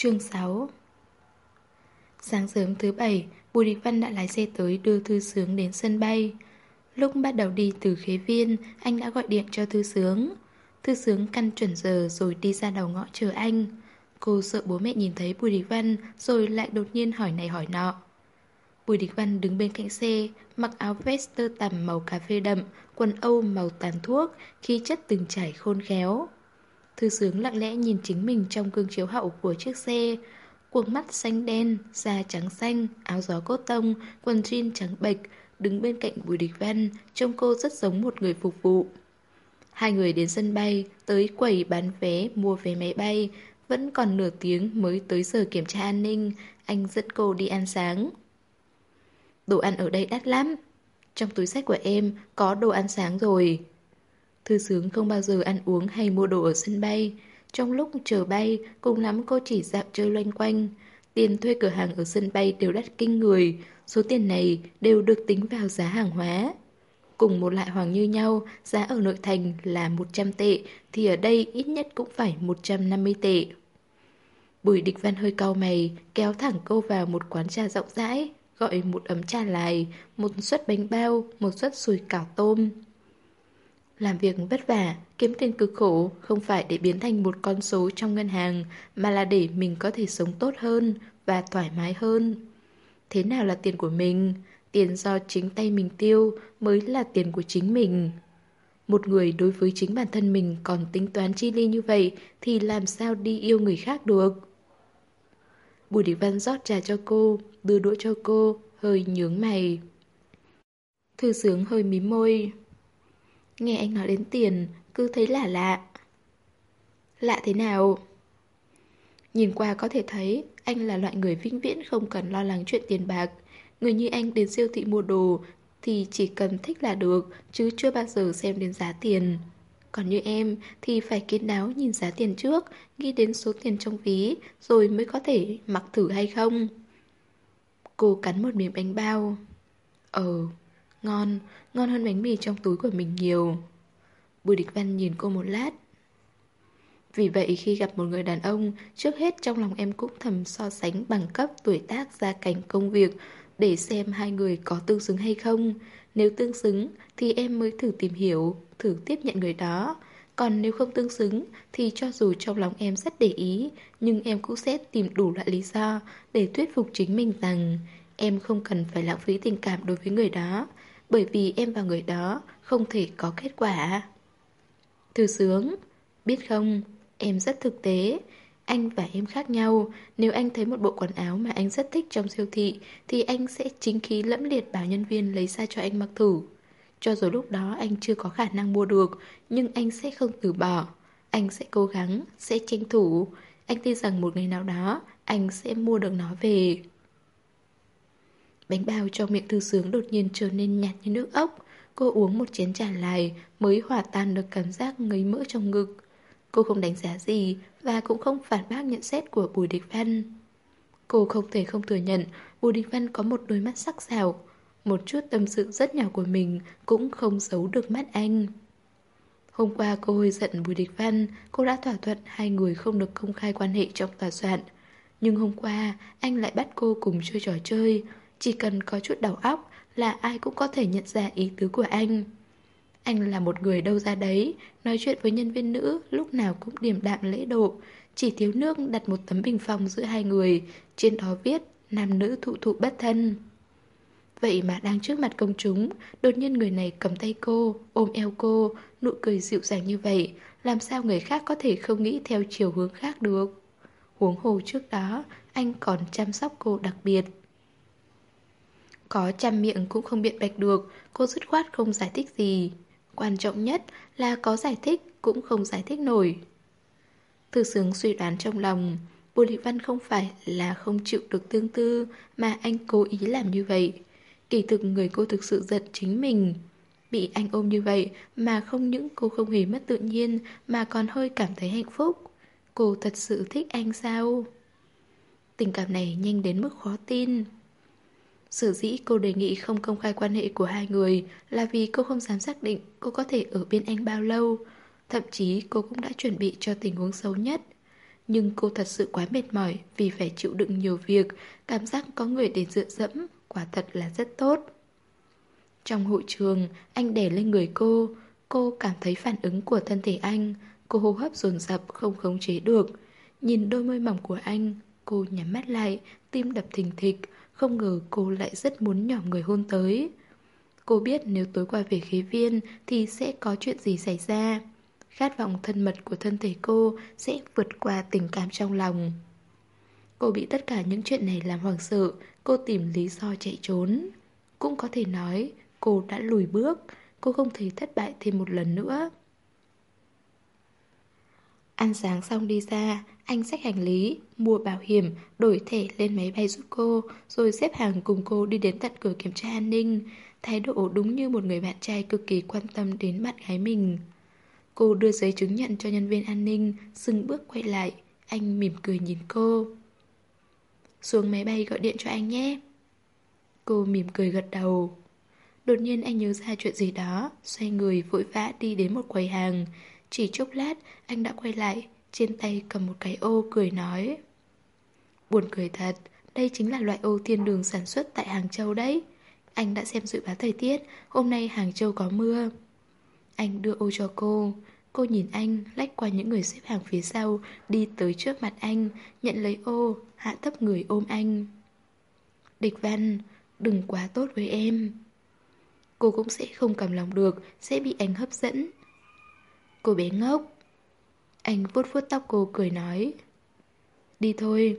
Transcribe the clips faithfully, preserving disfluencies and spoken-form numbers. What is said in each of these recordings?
Chương sáu. Sáng sớm thứ bảy, Bùi Địch Văn đã lái xe tới đưa Thư Sướng đến sân bay. Lúc bắt đầu đi từ Khế Viên, anh đã gọi điện cho Thư Sướng. Thư Sướng căn chuẩn giờ rồi đi ra đầu ngõ chờ anh. Cô sợ bố mẹ nhìn thấy Bùi Địch Văn rồi lại đột nhiên hỏi này hỏi nọ. Bùi Địch Văn đứng bên cạnh xe, mặc áo vest tơ tằm màu cà phê đậm, quần âu màu tàn thuốc, khí chất từng trải khôn khéo. Thư Sướng lặng lẽ nhìn chính mình trong gương chiếu hậu của chiếc xe. Quầng mắt xanh đen, da trắng xanh, áo gió cốt tông, quần jean trắng bệch, đứng bên cạnh Bùi Địch Văn, trông cô rất giống một người phục vụ. Hai người đến sân bay, tới quầy bán vé, mua vé máy bay. Vẫn còn nửa tiếng mới tới giờ kiểm tra an ninh, anh dẫn cô đi ăn sáng. Đồ ăn ở đây đắt lắm. Trong túi xách của em có đồ ăn sáng rồi. Thư Sướng không bao giờ ăn uống hay mua đồ ở sân bay. Trong lúc chờ bay, cùng lắm cô chỉ dạo chơi loanh quanh. Tiền thuê cửa hàng ở sân bay đều đắt kinh người. Số tiền này đều được tính vào giá hàng hóa. Cùng một loại hoàng như nhau, giá ở nội thành là một trăm tệ, thì ở đây ít nhất cũng phải một trăm năm mươi tệ. Bùi Địch Văn hơi cau mày, kéo thẳng cô vào một quán trà rộng rãi, gọi một ấm trà lài, một suất bánh bao, một suất sủi cảo tôm. Làm việc vất vả, kiếm tiền cực khổ không phải để biến thành một con số trong ngân hàng, mà là để mình có thể sống tốt hơn và thoải mái hơn. Thế nào là tiền của mình? Tiền do chính tay mình tiêu mới là tiền của chính mình. Một người đối với chính bản thân mình còn tính toán chi ly như vậy thì làm sao đi yêu người khác được? Bùi Địch Văn rót trà cho cô, đưa đũa cho cô, hơi nhướng mày. Thư Sướng hơi mím môi. Nghe anh nói đến tiền, cứ thấy lạ lạ. Lạ thế nào? Nhìn qua có thể thấy anh là loại người vĩnh viễn không cần lo lắng chuyện tiền bạc. Người như anh đến siêu thị mua đồ thì chỉ cần thích là được, chứ chưa bao giờ xem đến giá tiền. Còn như em thì phải kín đáo nhìn giá tiền trước, nghĩ đến số tiền trong ví, rồi mới có thể mặc thử hay không. Cô cắn một miếng bánh bao. Ờ, ngon, ngon hơn bánh mì trong túi của mình nhiều. Bùi Địch Văn nhìn cô một lát. Vì vậy khi gặp một người đàn ông, trước hết trong lòng em cũng thầm so sánh bằng cấp, tuổi tác, gia cảnh, công việc, để xem hai người có tương xứng hay không. Nếu tương xứng thì em mới thử tìm hiểu, thử tiếp nhận người đó. Còn nếu không tương xứng thì cho dù trong lòng em rất để ý, nhưng em cũng sẽ tìm đủ loại lý do để thuyết phục chính mình rằng em không cần phải lãng phí tình cảm đối với người đó, bởi vì em và người đó không thể có kết quả. Thư Sướng, biết không, em rất thực tế. Anh và em khác nhau. Nếu anh thấy một bộ quần áo mà anh rất thích trong siêu thị thì anh sẽ chính khí lẫm liệt bảo nhân viên lấy ra cho anh mặc thử. Cho dù lúc đó anh chưa có khả năng mua được, nhưng anh sẽ không từ bỏ. Anh sẽ cố gắng, sẽ tranh thủ. Anh tin rằng một ngày nào đó anh sẽ mua được nó về. Bánh bao trong miệng Thư Sướng đột nhiên trở nên nhạt như nước ốc. Cô uống một chén trà lại mới hòa tan được cảm giác ngấy mỡ trong ngực. Cô không đánh giá gì và cũng không phản bác nhận xét của Bùi Địch Văn. Cô không thể không thừa nhận Bùi Địch Văn có một đôi mắt sắc sảo. Một chút tâm sự rất nhỏ của mình cũng không giấu được mắt anh. Hôm qua cô hơi giận Bùi Địch Văn, cô đã thỏa thuận hai người không được công khai quan hệ trong tòa soạn. Nhưng hôm qua anh lại bắt cô cùng chơi trò chơi. Chỉ cần có chút đầu óc là ai cũng có thể nhận ra ý tứ của anh. Anh là một người đâu ra đấy, nói chuyện với nhân viên nữ lúc nào cũng điềm đạm lễ độ. Chỉ thiếu nước đặt một tấm bình phong giữa hai người, trên đó viết nam nữ thụ thụ bất thân. Vậy mà đang trước mặt công chúng, đột nhiên người này cầm tay cô, ôm eo cô, nụ cười dịu dàng như vậy, làm sao người khác có thể không nghĩ theo chiều hướng khác được. Huống hồ trước đó, anh còn chăm sóc cô đặc biệt. Có trăm miệng cũng không biện bạch được, cô dứt khoát không giải thích gì. Quan trọng nhất là có giải thích cũng không giải thích nổi. Thư Sướng suy đoán trong lòng, Bùi Địch Văn không phải là không chịu được tương tư, mà anh cố ý làm như vậy. Kỳ thực người cô thực sự giận chính mình. Bị anh ôm như vậy mà không những cô không hề mất tự nhiên, mà còn hơi cảm thấy hạnh phúc. Cô thật sự thích anh sao? Tình cảm này nhanh đến mức khó tin. Sở dĩ cô đề nghị không công khai quan hệ của hai người là vì cô không dám xác định cô có thể ở bên anh bao lâu. Thậm chí cô cũng đã chuẩn bị cho tình huống xấu nhất. Nhưng cô thật sự quá mệt mỏi vì phải chịu đựng nhiều việc, cảm giác có người để dựa dẫm, quả thật là rất tốt. Trong hội trường, anh đè lên người cô, cô cảm thấy phản ứng của thân thể anh, cô hô hấp dồn dập không khống chế được. Nhìn đôi môi mỏng của anh, cô nhắm mắt lại, tim đập thình thịch, không ngờ cô lại rất muốn nhỏm người hôn tới. Cô biết nếu tối qua về khế viên thì sẽ có chuyện gì xảy ra. Khát vọng thân mật của thân thể cô sẽ vượt qua tình cảm trong lòng. Cô bị tất cả những chuyện này làm hoảng sợ, cô tìm lý do chạy trốn. Cũng có thể nói, cô đã lùi bước, cô không thể thất bại thêm một lần nữa. Ăn sáng xong đi ra, anh xách hành lý, mua bảo hiểm, đổi thẻ lên máy bay giúp cô, rồi xếp hàng cùng cô đi đến tận cửa kiểm tra an ninh. Thái độ đúng như một người bạn trai cực kỳ quan tâm đến bạn gái mình. Cô đưa giấy chứng nhận cho nhân viên an ninh, dừng bước quay lại, anh mỉm cười nhìn cô. Xuống máy bay gọi điện cho anh nhé. Cô mỉm cười gật đầu. Đột nhiên anh nhớ ra chuyện gì đó, xoay người vội vã đi đến một quầy hàng. Chỉ chốc lát, anh đã quay lại, trên tay cầm một cái ô cười nói. Buồn cười thật, đây chính là loại ô thiên đường sản xuất tại Hàng Châu đấy. Anh đã xem dự báo thời tiết, hôm nay Hàng Châu có mưa. Anh đưa ô cho cô. Cô nhìn anh, lách qua những người xếp hàng phía sau, đi tới trước mặt anh, nhận lấy ô, hạ thấp người ôm anh. Địch Văn, đừng quá tốt với em. Cô cũng sẽ không cầm lòng được, sẽ bị anh hấp dẫn. Cô bé ngốc. Anh vuốt vuốt tóc cô cười nói. Đi thôi.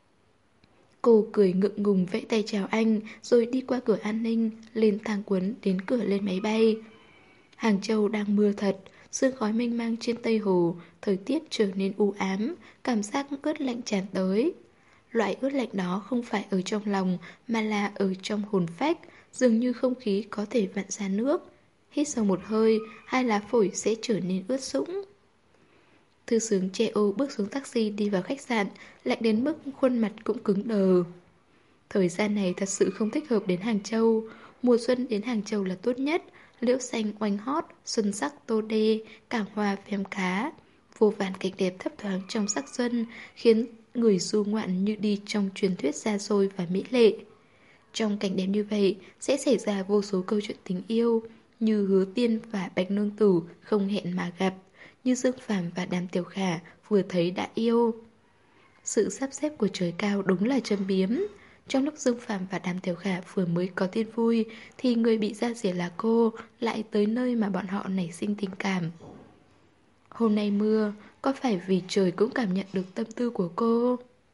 Cô cười ngượng ngùng vẫy tay chào anh, rồi đi qua cửa an ninh, lên thang cuốn đến cửa lên máy bay. Hàng Châu đang mưa thật, sương khói mênh mang trên Tây Hồ, thời tiết trở nên u ám, cảm giác ướt lạnh tràn tới. Loại ướt lạnh đó không phải ở trong lòng, mà là ở trong hồn phách, dường như không khí có thể vặn ra nước. Hít sâu một hơi, hai lá phổi sẽ trở nên ướt sũng. Thư Sướng che ô bước xuống taxi đi vào khách sạn, lạnh đến mức khuôn mặt cũng cứng đờ. Thời gian này thật sự không thích hợp đến Hàng Châu. Mùa xuân đến Hàng Châu là tốt nhất. Liễu xanh oanh hót, xuân sắc tô đê, cảng hoa phèm cá. Vô vàn cảnh đẹp thấp thoáng trong sắc xuân, khiến người du ngoạn như đi trong truyền thuyết xa xôi và mỹ lệ. Trong cảnh đẹp như vậy, sẽ xảy ra vô số câu chuyện tình yêu, như Hứa Tiên và Bạch Nương Tử không hẹn mà gặp, như Dương Phàm và Đàm Tiểu Khả vừa thấy đã yêu. Sự sắp xếp của trời cao đúng là châm biếm. Trong lúc Dương Phàm và Đàm Tiểu Khả vừa mới có tin vui, thì người bị ra rỉa là cô lại tới nơi mà bọn họ nảy sinh tình cảm. Hôm nay mưa, có phải vì trời cũng cảm nhận được tâm tư của cô?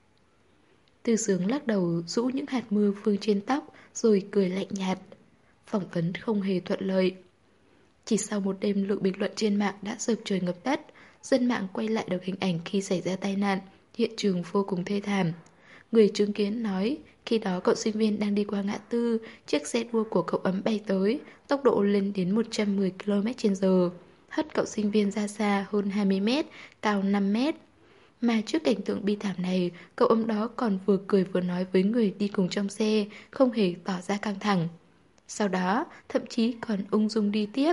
Thư Sướng lắc đầu rũ những hạt mưa vương trên tóc, rồi cười lạnh nhạt. Phỏng vấn không hề thuận lợi. Chỉ sau một đêm, lượng bình luận trên mạng đã dợp trời ngập đất. Dân mạng quay lại được hình ảnh khi xảy ra tai nạn, hiện trường vô cùng thê thảm. Người chứng kiến nói, khi đó cậu sinh viên đang đi qua ngã tư, chiếc xe đua của cậu ấm bay tới, tốc độ lên đến một trăm mười ki lô mét trên giờ, hất cậu sinh viên ra xa hơn hai mươi mét, cao năm mét. Mà trước cảnh tượng bi thảm này, cậu ấm đó còn vừa cười vừa nói với người đi cùng trong xe, không hề tỏ ra căng thẳng. Sau đó, thậm chí còn ung dung đi tiếp.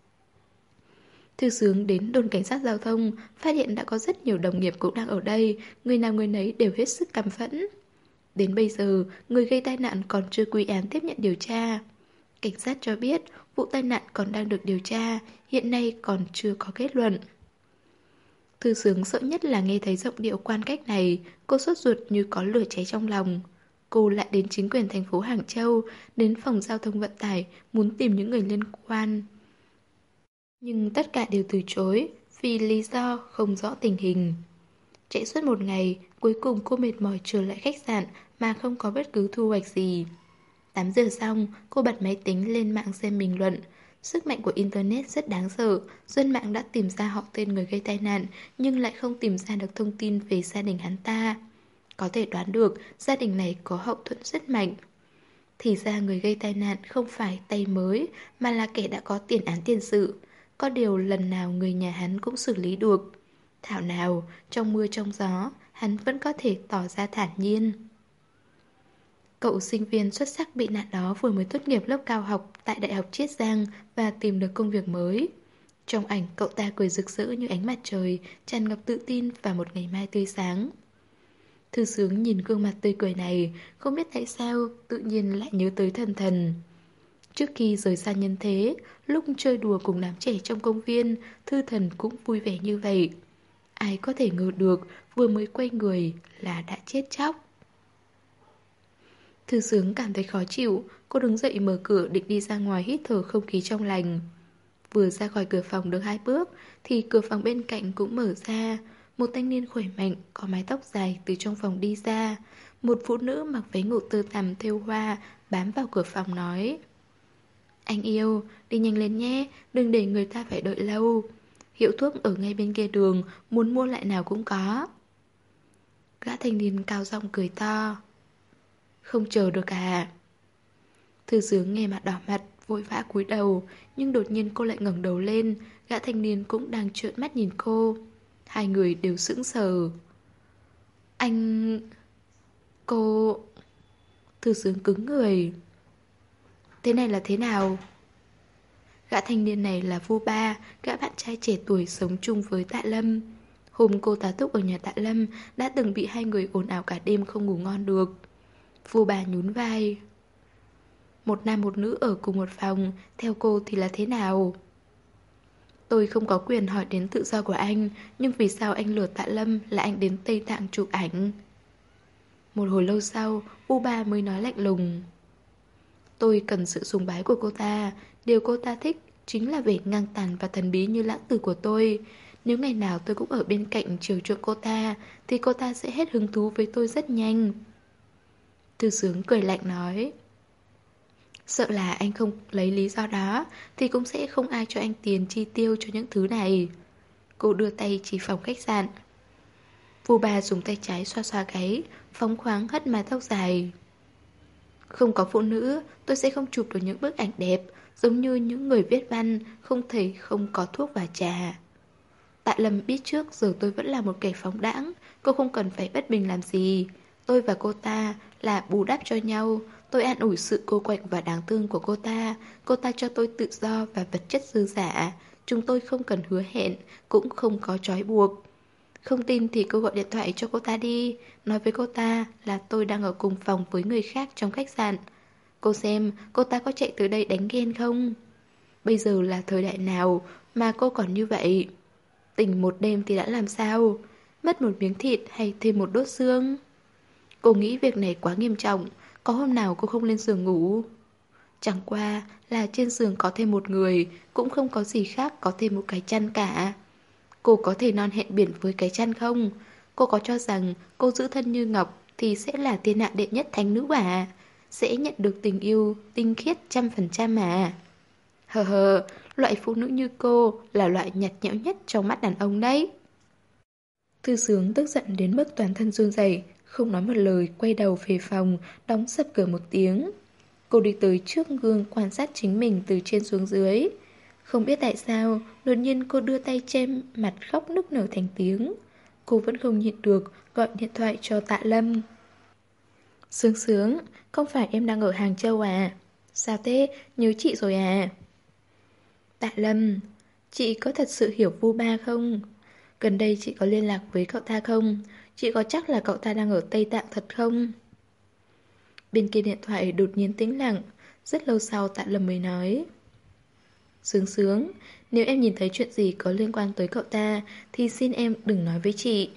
Thư Sướng đến đồn cảnh sát giao thông, phát hiện đã có rất nhiều đồng nghiệp cũng đang ở đây, người nào người nấy đều hết sức căm phẫn. Đến bây giờ, người gây tai nạn còn chưa quy án tiếp nhận điều tra. Cảnh sát cho biết, vụ tai nạn còn đang được điều tra, hiện nay còn chưa có kết luận. Thư Sướng sợ nhất là nghe thấy giọng điệu quan cách này, cô sốt ruột như có lửa cháy trong lòng. Cô lại đến chính quyền thành phố Hàng Châu, đến phòng giao thông vận tải, muốn tìm những người liên quan. Nhưng tất cả đều từ chối, vì lý do không rõ tình hình. Chạy suốt một ngày, cuối cùng cô mệt mỏi trở lại khách sạn mà không có bất cứ thu hoạch gì. tám giờ xong, cô bật máy tính lên mạng xem bình luận. Sức mạnh của Internet rất đáng sợ, dân mạng đã tìm ra họ tên người gây tai nạn, nhưng lại không tìm ra được thông tin về gia đình hắn ta. Có thể đoán được, gia đình này có hậu thuẫn rất mạnh. Thì ra người gây tai nạn không phải tay mới, mà là kẻ đã có tiền án tiền sự. Có điều lần nào người nhà hắn cũng xử lý được. Thảo nào, trong mưa trong gió, hắn vẫn có thể tỏ ra thản nhiên. Cậu sinh viên xuất sắc bị nạn đó vừa mới tốt nghiệp lớp cao học tại Đại học Chiết Giang và tìm được công việc mới. Trong ảnh, cậu ta cười rực rỡ như ánh mặt trời, tràn ngập tự tin và một ngày mai tươi sáng. Thư Sướng nhìn gương mặt tươi cười này, không biết tại sao tự nhiên lại nhớ tới Thần Thần. Trước khi rời xa nhân thế, lúc chơi đùa cùng đám trẻ trong công viên, Thư Thần cũng vui vẻ như vậy. Ai có thể ngờ được, vừa mới quay người là đã chết chóc. Thư Sướng cảm thấy khó chịu, cô đứng dậy mở cửa định đi ra ngoài hít thở không khí trong lành. Vừa ra khỏi cửa phòng được hai bước thì cửa phòng bên cạnh cũng mở ra. Một thanh niên khỏe mạnh, có mái tóc dài từ trong phòng đi ra. Một phụ nữ mặc váy ngủ tơ tằm thêu hoa bám vào cửa phòng nói: Anh yêu, đi nhanh lên nhé, đừng để người ta phải đợi lâu. Hiệu thuốc ở ngay bên kia đường, muốn mua lại nào cũng có. Gã thanh niên cao giọng cười to: Không chờ được à? Thư Sướng nghe mặt đỏ mặt, vội vã cúi đầu, nhưng đột nhiên cô lại ngẩng đầu lên, gã thanh niên cũng đang trợn mắt nhìn cô. Hai người đều sững sờ. Anh... Cô... Thư Sướng cứng người. Thế này là thế nào? Gã thanh niên này là Vu Ba, gã bạn trai trẻ tuổi sống chung với Tạ Lâm. Hôm cô tá túc ở nhà Tạ Lâm, đã từng bị hai người ồn ào cả đêm không ngủ ngon được. Vu Ba nhún vai. Một nam một nữ ở cùng một phòng, theo cô thì là thế nào? Tôi không có quyền hỏi đến tự do của anh, nhưng vì sao anh lừa Tạ Lâm là anh đến Tây Tạng chụp ảnh? Một hồi lâu sau, U Ba mới nói lạnh lùng. Tôi cần sự sùng bái của cô ta. Điều cô ta thích chính là vẻ ngang tàn và thần bí như lãng tử của tôi. Nếu ngày nào tôi cũng ở bên cạnh chiều chuộng cô ta, thì cô ta sẽ hết hứng thú với tôi rất nhanh. Thư Sướng cười lạnh nói: Sợ là anh không lấy lý do đó thì cũng sẽ không ai cho anh tiền chi tiêu cho những thứ này. Cô đưa tay chỉ phòng khách sạn. Vu Ba dùng tay trái xoa xoa gáy, phóng khoáng hất mái tóc dài. Không có phụ nữ, tôi sẽ không chụp được những bức ảnh đẹp, giống như những người viết văn không thể không có thuốc và trà. Tạ Lâm biết trước giờ tôi vẫn là một kẻ phóng đãng, cô không cần phải bất bình làm gì. Tôi và cô ta là bù đắp cho nhau. Tôi an ủi sự cô quạnh và đáng thương của cô ta. Cô ta cho tôi tự do và vật chất dư dả. Chúng tôi không cần hứa hẹn, cũng không có trói buộc. Không tin thì cô gọi điện thoại cho cô ta đi, nói với cô ta là tôi đang ở cùng phòng với người khác trong khách sạn. Cô xem cô ta có chạy tới đây đánh ghen không? Bây giờ là thời đại nào mà cô còn như vậy? Tỉnh một đêm thì đã làm sao? Mất một miếng thịt hay thêm một đốt xương? Cô nghĩ việc này quá nghiêm trọng. Có hôm nào cô không lên giường ngủ? Chẳng qua là trên giường có thêm một người, cũng không có gì khác có thêm một cái chăn cả. Cô có thể non hẹn biển với cái chăn không? Cô có cho rằng cô giữ thân như ngọc thì sẽ là thiên hạ đệ nhất thánh nữ à? Sẽ nhận được tình yêu tinh khiết trăm phần trăm à? Hờ hờ, loại phụ nữ như cô là loại nhạt nhẽo nhất trong mắt đàn ông đấy. Thư Sướng tức giận đến mức toàn thân run rẩy, không nói một lời, quay đầu về phòng, đóng sập cửa một tiếng. Cô đi tới trước gương quan sát chính mình từ trên xuống dưới. Không biết tại sao, đột nhiên cô đưa tay che mặt khóc nức nở thành tiếng. Cô vẫn không nhịn được, gọi điện thoại cho Tạ Lâm. Sướng Sướng, không phải em đang ở Hàng Châu à? Sao thế, nhớ chị rồi à? Tạ Lâm, chị có thật sự hiểu Vu Ba không? Gần đây chị có liên lạc với cậu ta không? Chị có chắc là cậu ta đang ở Tây Tạng thật không? Bên kia điện thoại đột nhiên tĩnh lặng. Rất lâu sau Tạ Lâm mới nói: Sướng Sướng, nếu em nhìn thấy chuyện gì có liên quan tới cậu ta thì xin em đừng nói với chị.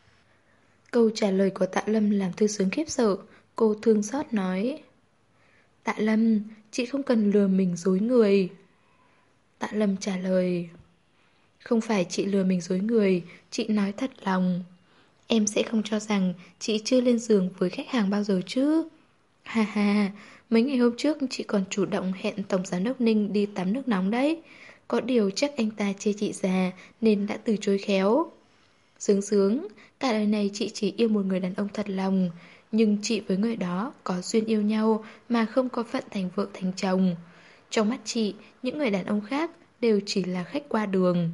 Câu trả lời của Tạ Lâm làm Thư Sướng khiếp sợ. Cô thương xót nói: Tạ Lâm, chị không cần lừa mình dối người. Tạ Lâm trả lời: Không phải chị lừa mình dối người, chị nói thật lòng. Em sẽ không cho rằng chị chưa lên giường với khách hàng bao giờ chứ. Ha ha, mấy ngày hôm trước chị còn chủ động hẹn Tổng Giám đốc Ninh đi tắm nước nóng đấy. Có điều chắc anh ta chê chị già nên đã từ chối khéo. Sướng Sướng, cả đời này chị chỉ yêu một người đàn ông thật lòng. Nhưng chị với người đó có duyên yêu nhau mà không có phận thành vợ thành chồng. Trong mắt chị, những người đàn ông khác đều chỉ là khách qua đường.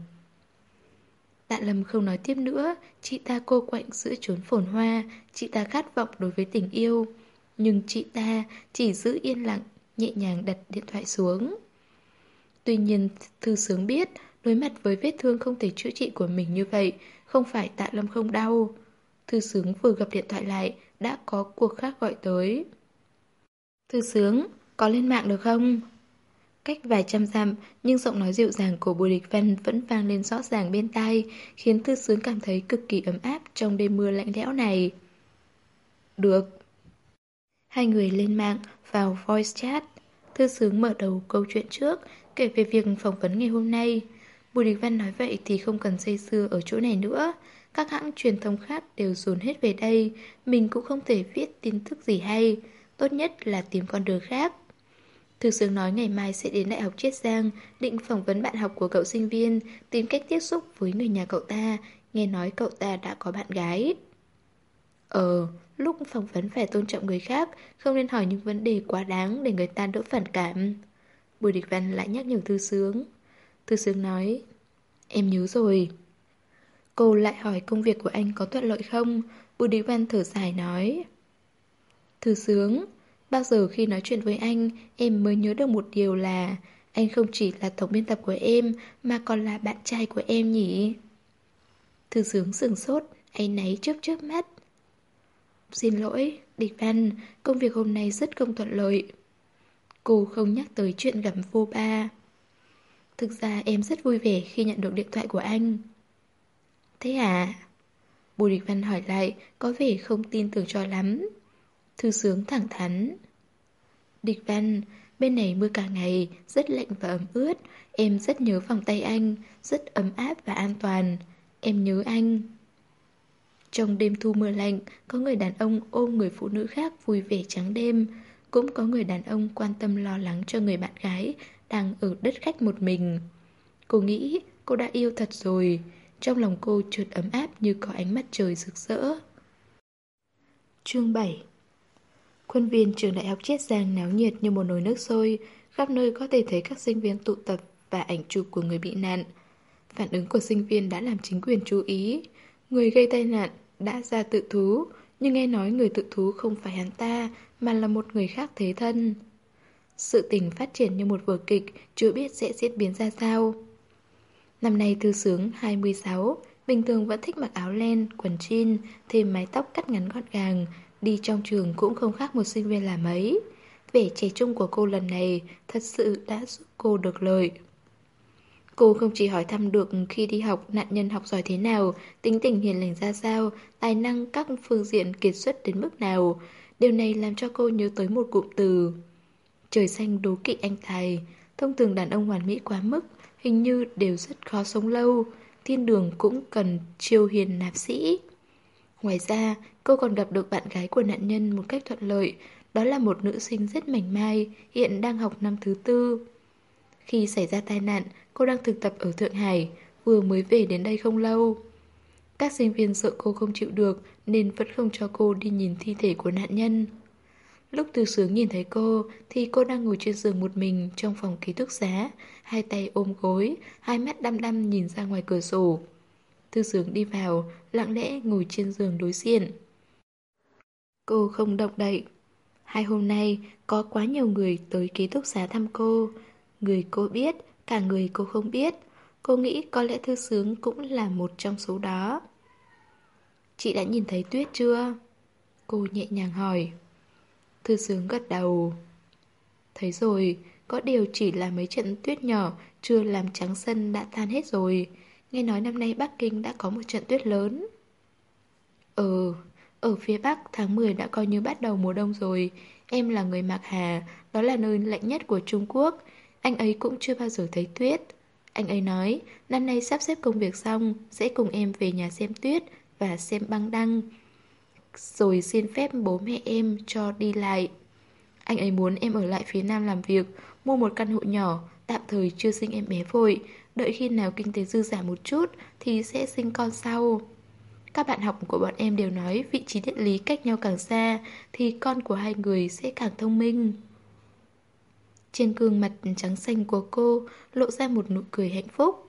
Tạ Lâm không nói tiếp nữa. Chị ta cô quạnh giữa chốn phồn hoa. Chị ta khát vọng đối với tình yêu. Nhưng chị ta chỉ giữ yên lặng, nhẹ nhàng đặt điện thoại xuống. Tuy nhiên Thư Sướng biết đối mặt với vết thương không thể chữa trị của mình như vậy, không phải Tạ Lâm không đau. Thư Sướng vừa gặp điện thoại lại, đã có cuộc khác gọi tới. Thư Sướng, có lên mạng được không? Cách vài trăm dặm, nhưng giọng nói dịu dàng của Bùi Địch Văn vẫn vang lên rõ ràng bên tai, khiến Thư Sướng cảm thấy cực kỳ ấm áp trong đêm mưa lạnh lẽo này. Được. Hai người lên mạng, vào voice chat. Thư Sướng mở đầu câu chuyện trước, kể về việc phỏng vấn ngày hôm nay. Bùi Địch Văn nói vậy thì không cần dây dưa ở chỗ này nữa. Các hãng truyền thông khác đều dồn hết về đây, mình cũng không thể viết tin tức gì hay. Tốt nhất là tìm con đường khác. Thư Sướng nói ngày mai sẽ đến Đại học Chiết Giang, định phỏng vấn bạn học của cậu sinh viên, tìm cách tiếp xúc với người nhà cậu ta, nghe nói cậu ta đã có bạn gái. Ờ, lúc phỏng vấn phải tôn trọng người khác, không nên hỏi những vấn đề quá đáng để người ta đỡ phản cảm. Bùi Địch Văn lại nhắc nhở Thư Sướng. Thư Sướng nói, em nhớ rồi. Cô lại hỏi công việc của anh có thuận lợi không? Bùi Địch Văn thở dài nói, Thư Sướng, bao giờ khi nói chuyện với anh, em mới nhớ được một điều là anh không chỉ là tổng biên tập của em, mà còn là bạn trai của em nhỉ? Thư Sướng sửng sốt, áy náy chớp chớp mắt. Xin lỗi, Địch Văn, công việc hôm nay rất không thuận lợi. Cô không nhắc tới chuyện gặp vô ba. Thực ra em rất vui vẻ khi nhận được điện thoại của anh. Thế à? Bùi Địch Văn hỏi lại, có vẻ không tin tưởng cho lắm. Thư Sướng thẳng thắn. Địch Văn, bên này mưa cả ngày, rất lạnh và ẩm ướt. Em rất nhớ vòng tay anh, rất ấm áp và an toàn. Em nhớ anh. Trong đêm thu mưa lạnh, có người đàn ông ôm người phụ nữ khác vui vẻ trắng đêm. Cũng có người đàn ông quan tâm lo lắng cho người bạn gái đang ở đất khách một mình. Cô nghĩ cô đã yêu thật rồi. Trong lòng cô chợt ấm áp như có ánh mặt trời rực rỡ. Chương bảy. Khuôn viên trường đại học Chiết Giang náo nhiệt như một nồi nước sôi, khắp nơi có thể thấy các sinh viên tụ tập và ảnh chụp của người bị nạn. Phản ứng của sinh viên đã làm chính quyền chú ý. Người gây tai nạn đã ra tự thú, nhưng nghe nói người tự thú không phải hắn ta, mà là một người khác thế thân. Sự tình phát triển như một vở kịch, chưa biết sẽ diễn biến ra sao. Năm nay Thư Sướng hai mươi sáu, bình thường vẫn thích mặc áo len, quần jean, thêm mái tóc cắt ngắn gọn gàng, đi trong trường cũng không khác một sinh viên là mấy. Vẻ trẻ trung của cô lần này thật sự đã giúp cô được lợi. Cô không chỉ hỏi thăm được khi đi học nạn nhân học giỏi thế nào, tính tình hiền lành ra sao, tài năng các phương diện kiệt xuất đến mức nào. Điều này làm cho cô nhớ tới một cụm từ. Trời xanh đố kỵ anh tài. Thông thường đàn ông hoàn mỹ quá mức, hình như đều rất khó sống lâu. Thiên đường cũng cần chiêu hiền nạp sĩ. Ngoài ra, cô còn gặp được bạn gái của nạn nhân một cách thuận lợi. Đó là một nữ sinh rất mảnh mai, hiện đang học năm thứ tư. Khi xảy ra tai nạn, cô đang thực tập ở Thượng Hải, vừa mới về đến đây không lâu. Các sinh viên sợ cô không chịu được nên vẫn không cho cô đi nhìn thi thể của nạn nhân. Lúc Thư Sướng nhìn thấy cô thì cô đang ngồi trên giường một mình trong phòng ký túc xá, hai tay ôm gối, hai mắt đăm đăm nhìn ra ngoài cửa sổ. Thư Sướng đi vào, lặng lẽ ngồi trên giường đối diện. Cô không động đậy. Hai hôm nay có quá nhiều người tới ký túc xá thăm cô. Người cô biết, cả người cô không biết. Cô nghĩ có lẽ Thư Sướng cũng là một trong số đó. Chị đã nhìn thấy Tuyết chưa? Cô nhẹ nhàng hỏi. Thư Sướng gật đầu. Thấy rồi, có điều chỉ là mấy trận tuyết nhỏ, chưa làm trắng sân đã tan hết rồi. Nghe nói năm nay Bắc Kinh đã có một trận tuyết lớn. Ừ, ở phía Bắc tháng mười đã coi như bắt đầu mùa đông rồi. Em là người Mạc Hà, đó là nơi lạnh nhất của Trung Quốc. Anh ấy cũng chưa bao giờ thấy tuyết. Anh ấy nói, năm nay sắp xếp công việc xong, sẽ cùng em về nhà xem tuyết và xem băng đăng. Rồi xin phép bố mẹ em cho đi lại. Anh ấy muốn em ở lại phía Nam làm việc, mua một căn hộ nhỏ, tạm thời chưa sinh em bé vội. Đợi khi nào kinh tế dư giả một chút thì sẽ sinh con sau. Các bạn học của bọn em đều nói vị trí địa lý cách nhau càng xa thì con của hai người sẽ càng thông minh. Trên gương mặt trắng xanh của cô lộ ra một nụ cười hạnh phúc.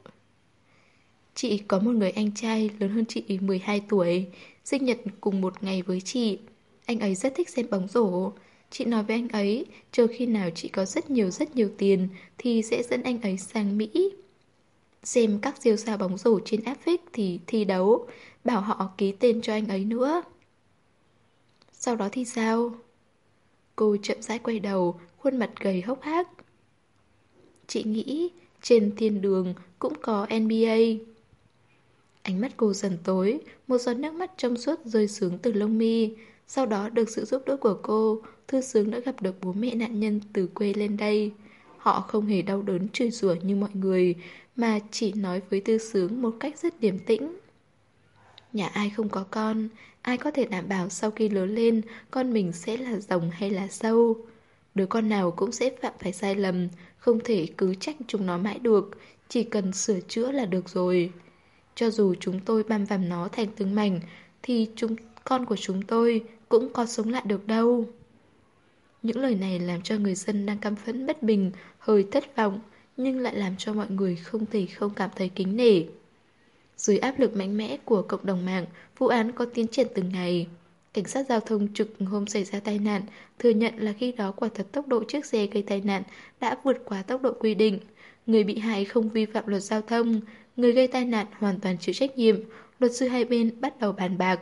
Chị có một người anh trai lớn hơn chị mười hai tuổi, sinh nhật cùng một ngày với chị. Anh ấy rất thích xem bóng rổ. Chị nói với anh ấy, chờ khi nào chị có rất nhiều rất nhiều tiền thì sẽ dẫn anh ấy sang Mỹ. xem các siêu sao bóng rổ trên áp phích thì thi đấu, bảo họ ký tên cho anh ấy nữa. Sau đó thì sao? Cô chậm rãi quay đầu, khuôn mặt gầy hốc hác. Chị nghĩ trên thiên đường cũng có en bi ây. Ánh mắt cô dần tối, một giọt nước mắt trong suốt rơi xuống từ lông mi. Sau đó được sự giúp đỡ của cô, Thư Sướng đã gặp được bố mẹ nạn nhân từ quê lên đây. Họ không hề đau đớn chửi rủa như mọi người, mà chỉ nói với Thư Sướng một cách rất điềm tĩnh. Nhà ai không có con, ai có thể đảm bảo sau khi lớn lên con mình sẽ là rồng hay là sâu. Đứa con nào cũng sẽ phạm phải sai lầm, không thể cứ trách chúng nó mãi được, chỉ cần sửa chữa là được rồi. Cho dù chúng tôi băm vằm nó thành từng mảnh, thì chúng con của chúng tôi cũng có sống lại được đâu. Những lời này làm cho người dân đang căm phẫn bất bình, hơi thất vọng, nhưng lại làm cho mọi người không thể không cảm thấy kính nể. Dưới áp lực mạnh mẽ của cộng đồng mạng, vụ án có tiến triển từng ngày. Cảnh sát giao thông trực hôm xảy ra tai nạn thừa nhận là khi đó quả thật tốc độ chiếc xe gây tai nạn đã vượt quá tốc độ quy định. Người bị hại không vi phạm luật giao thông, người gây tai nạn hoàn toàn chịu trách nhiệm. Luật sư hai bên bắt đầu bàn bạc.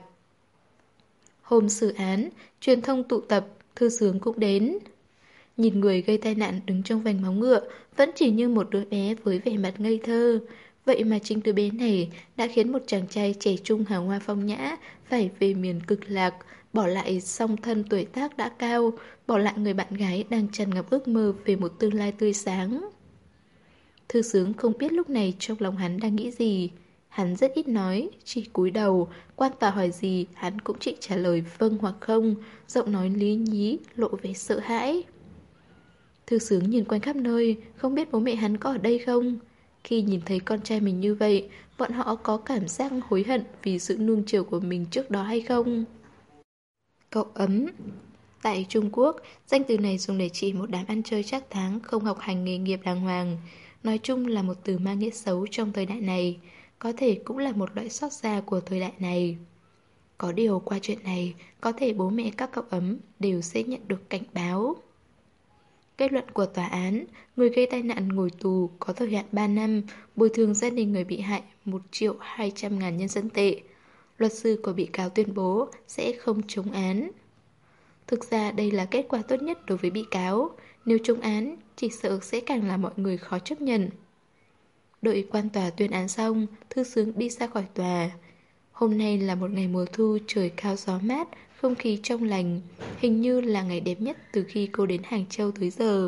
Hôm xử án, truyền thông tụ tập, Thư Sướng cũng đến. Nhìn người gây tai nạn đứng trong vành móng ngựa, vẫn chỉ như một đứa bé với vẻ mặt ngây thơ. Vậy mà chính đứa bé này đã khiến một chàng trai trẻ trung hào hoa phong nhã phải về miền cực lạc, bỏ lại song thân tuổi tác đã cao, bỏ lại người bạn gái đang tràn ngập ước mơ về một tương lai tươi sáng. Thư Sướng không biết lúc này trong lòng hắn đang nghĩ gì. Hắn rất ít nói, chỉ cúi đầu, quan tòa hỏi gì hắn cũng chỉ trả lời vâng hoặc không, giọng nói lý nhí, lộ vẻ sợ hãi. Thư Sướng nhìn quanh khắp nơi, không biết bố mẹ hắn có ở đây không. Khi nhìn thấy con trai mình như vậy, bọn họ có cảm giác hối hận vì sự nuông chiều của mình trước đó hay không? Cậu ấm. Tại Trung Quốc, danh từ này dùng để chỉ một đám ăn chơi trác táng không học hành nghề nghiệp đàng hoàng. Nói chung là một từ mang nghĩa xấu trong thời đại này, có thể cũng là một loại xót xa của thời đại này. Có điều qua chuyện này, có thể bố mẹ các cậu ấm đều sẽ nhận được cảnh báo. Kết luận của tòa án, người gây tai nạn ngồi tù có thời hạn ba năm, bồi thường gia đình người bị hại một triệu hai trăm ngàn nhân dân tệ. Luật sư của bị cáo tuyên bố sẽ không chống án. Thực ra đây là kết quả tốt nhất đối với bị cáo. Nếu chống án, chỉ sợ sẽ càng làm mọi người khó chấp nhận. Đợi quan tòa tuyên án xong, Thư Sướng đi ra khỏi tòa. Hôm nay là một ngày mùa thu, trời cao gió mát, không khí trong lành, hình như là ngày đẹp nhất từ khi cô đến Hàng Châu tới giờ.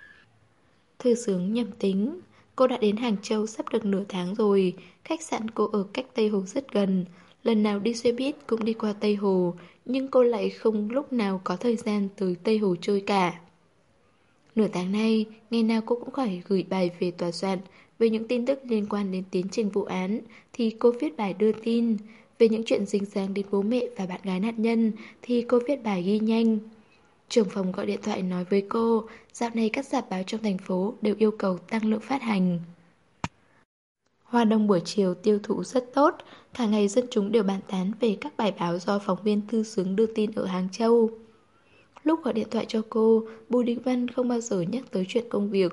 Thư Sướng nhầm tính, cô đã đến Hàng Châu sắp được nửa tháng rồi, khách sạn cô ở cách Tây Hồ rất gần. Lần nào đi xe buýt cũng đi qua Tây Hồ, nhưng cô lại không lúc nào có thời gian tới Tây Hồ chơi cả. Nửa tháng nay, ngày nào cô cũng phải gửi bài về tòa soạn. Về những tin tức liên quan đến tiến trình vụ án thì cô viết bài đưa tin. Về những chuyện dính dáng đến bố mẹ và bạn gái nạn nhân thì cô viết bài ghi nhanh. Trưởng phòng gọi điện thoại nói với cô, dạo này các rạp báo trong thành phố đều yêu cầu tăng lượng phát hành. Hoa Đông buổi chiều tiêu thụ rất tốt, cả ngày dân chúng đều bàn tán về các bài báo do phóng viên Thư Sướng đưa tin ở Hàng Châu. Lúc gọi điện thoại cho cô, Bùi Đình Văn không bao giờ nhắc tới chuyện công việc.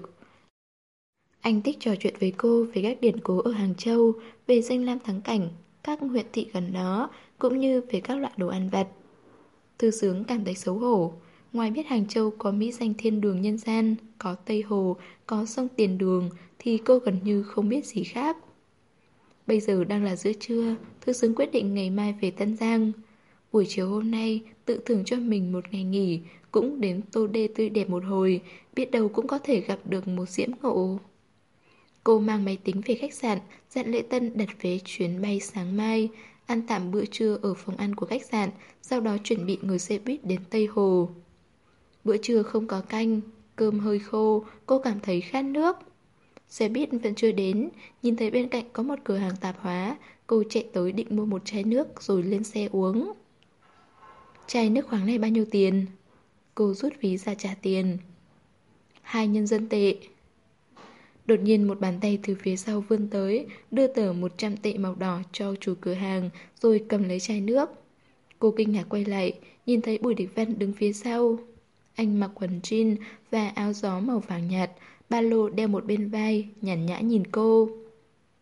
Anh thích trò chuyện với cô về các điển cố ở Hàng Châu, về danh lam thắng cảnh, các huyện thị gần đó, cũng như về các loại đồ ăn vặt. Thư Sướng cảm thấy xấu hổ. Ngoài biết Hàng Châu có mỹ danh thiên đường nhân gian, có Tây Hồ, có sông Tiền Đường, thì cô gần như không biết gì khác. Bây giờ đang là giữa trưa, Thư Sướng quyết định ngày mai về Tân Giang. Buổi chiều hôm nay, tự thưởng cho mình một ngày nghỉ, cũng đến Tô Đê tươi đẹp một hồi, biết đâu cũng có thể gặp được một diễm ngộ. Cô mang máy tính về khách sạn, dặn Lễ Tân đặt vé chuyến bay sáng mai, ăn tạm bữa trưa ở phòng ăn của khách sạn, sau đó chuẩn bị ngồi xe buýt đến Tây Hồ. Bữa trưa không có canh, cơm hơi khô, cô cảm thấy khát nước. Xe buýt vẫn chưa đến, nhìn thấy bên cạnh có một cửa hàng tạp hóa, cô chạy tới định mua một chai nước rồi lên xe uống. Chai nước khoáng này bao nhiêu tiền? Cô rút ví ra trả tiền. Hai nhân dân tệ. Đột nhiên một bàn tay từ phía sau vươn tới, đưa tờ một trăm tệ màu đỏ cho chủ cửa hàng, rồi cầm lấy chai nước. Cô kinh ngạc quay lại, nhìn thấy Bùi Đình Văn đứng phía sau. Anh mặc quần jean và áo gió màu vàng nhạt, ba lô đeo một bên vai, nhàn nhã nhìn cô.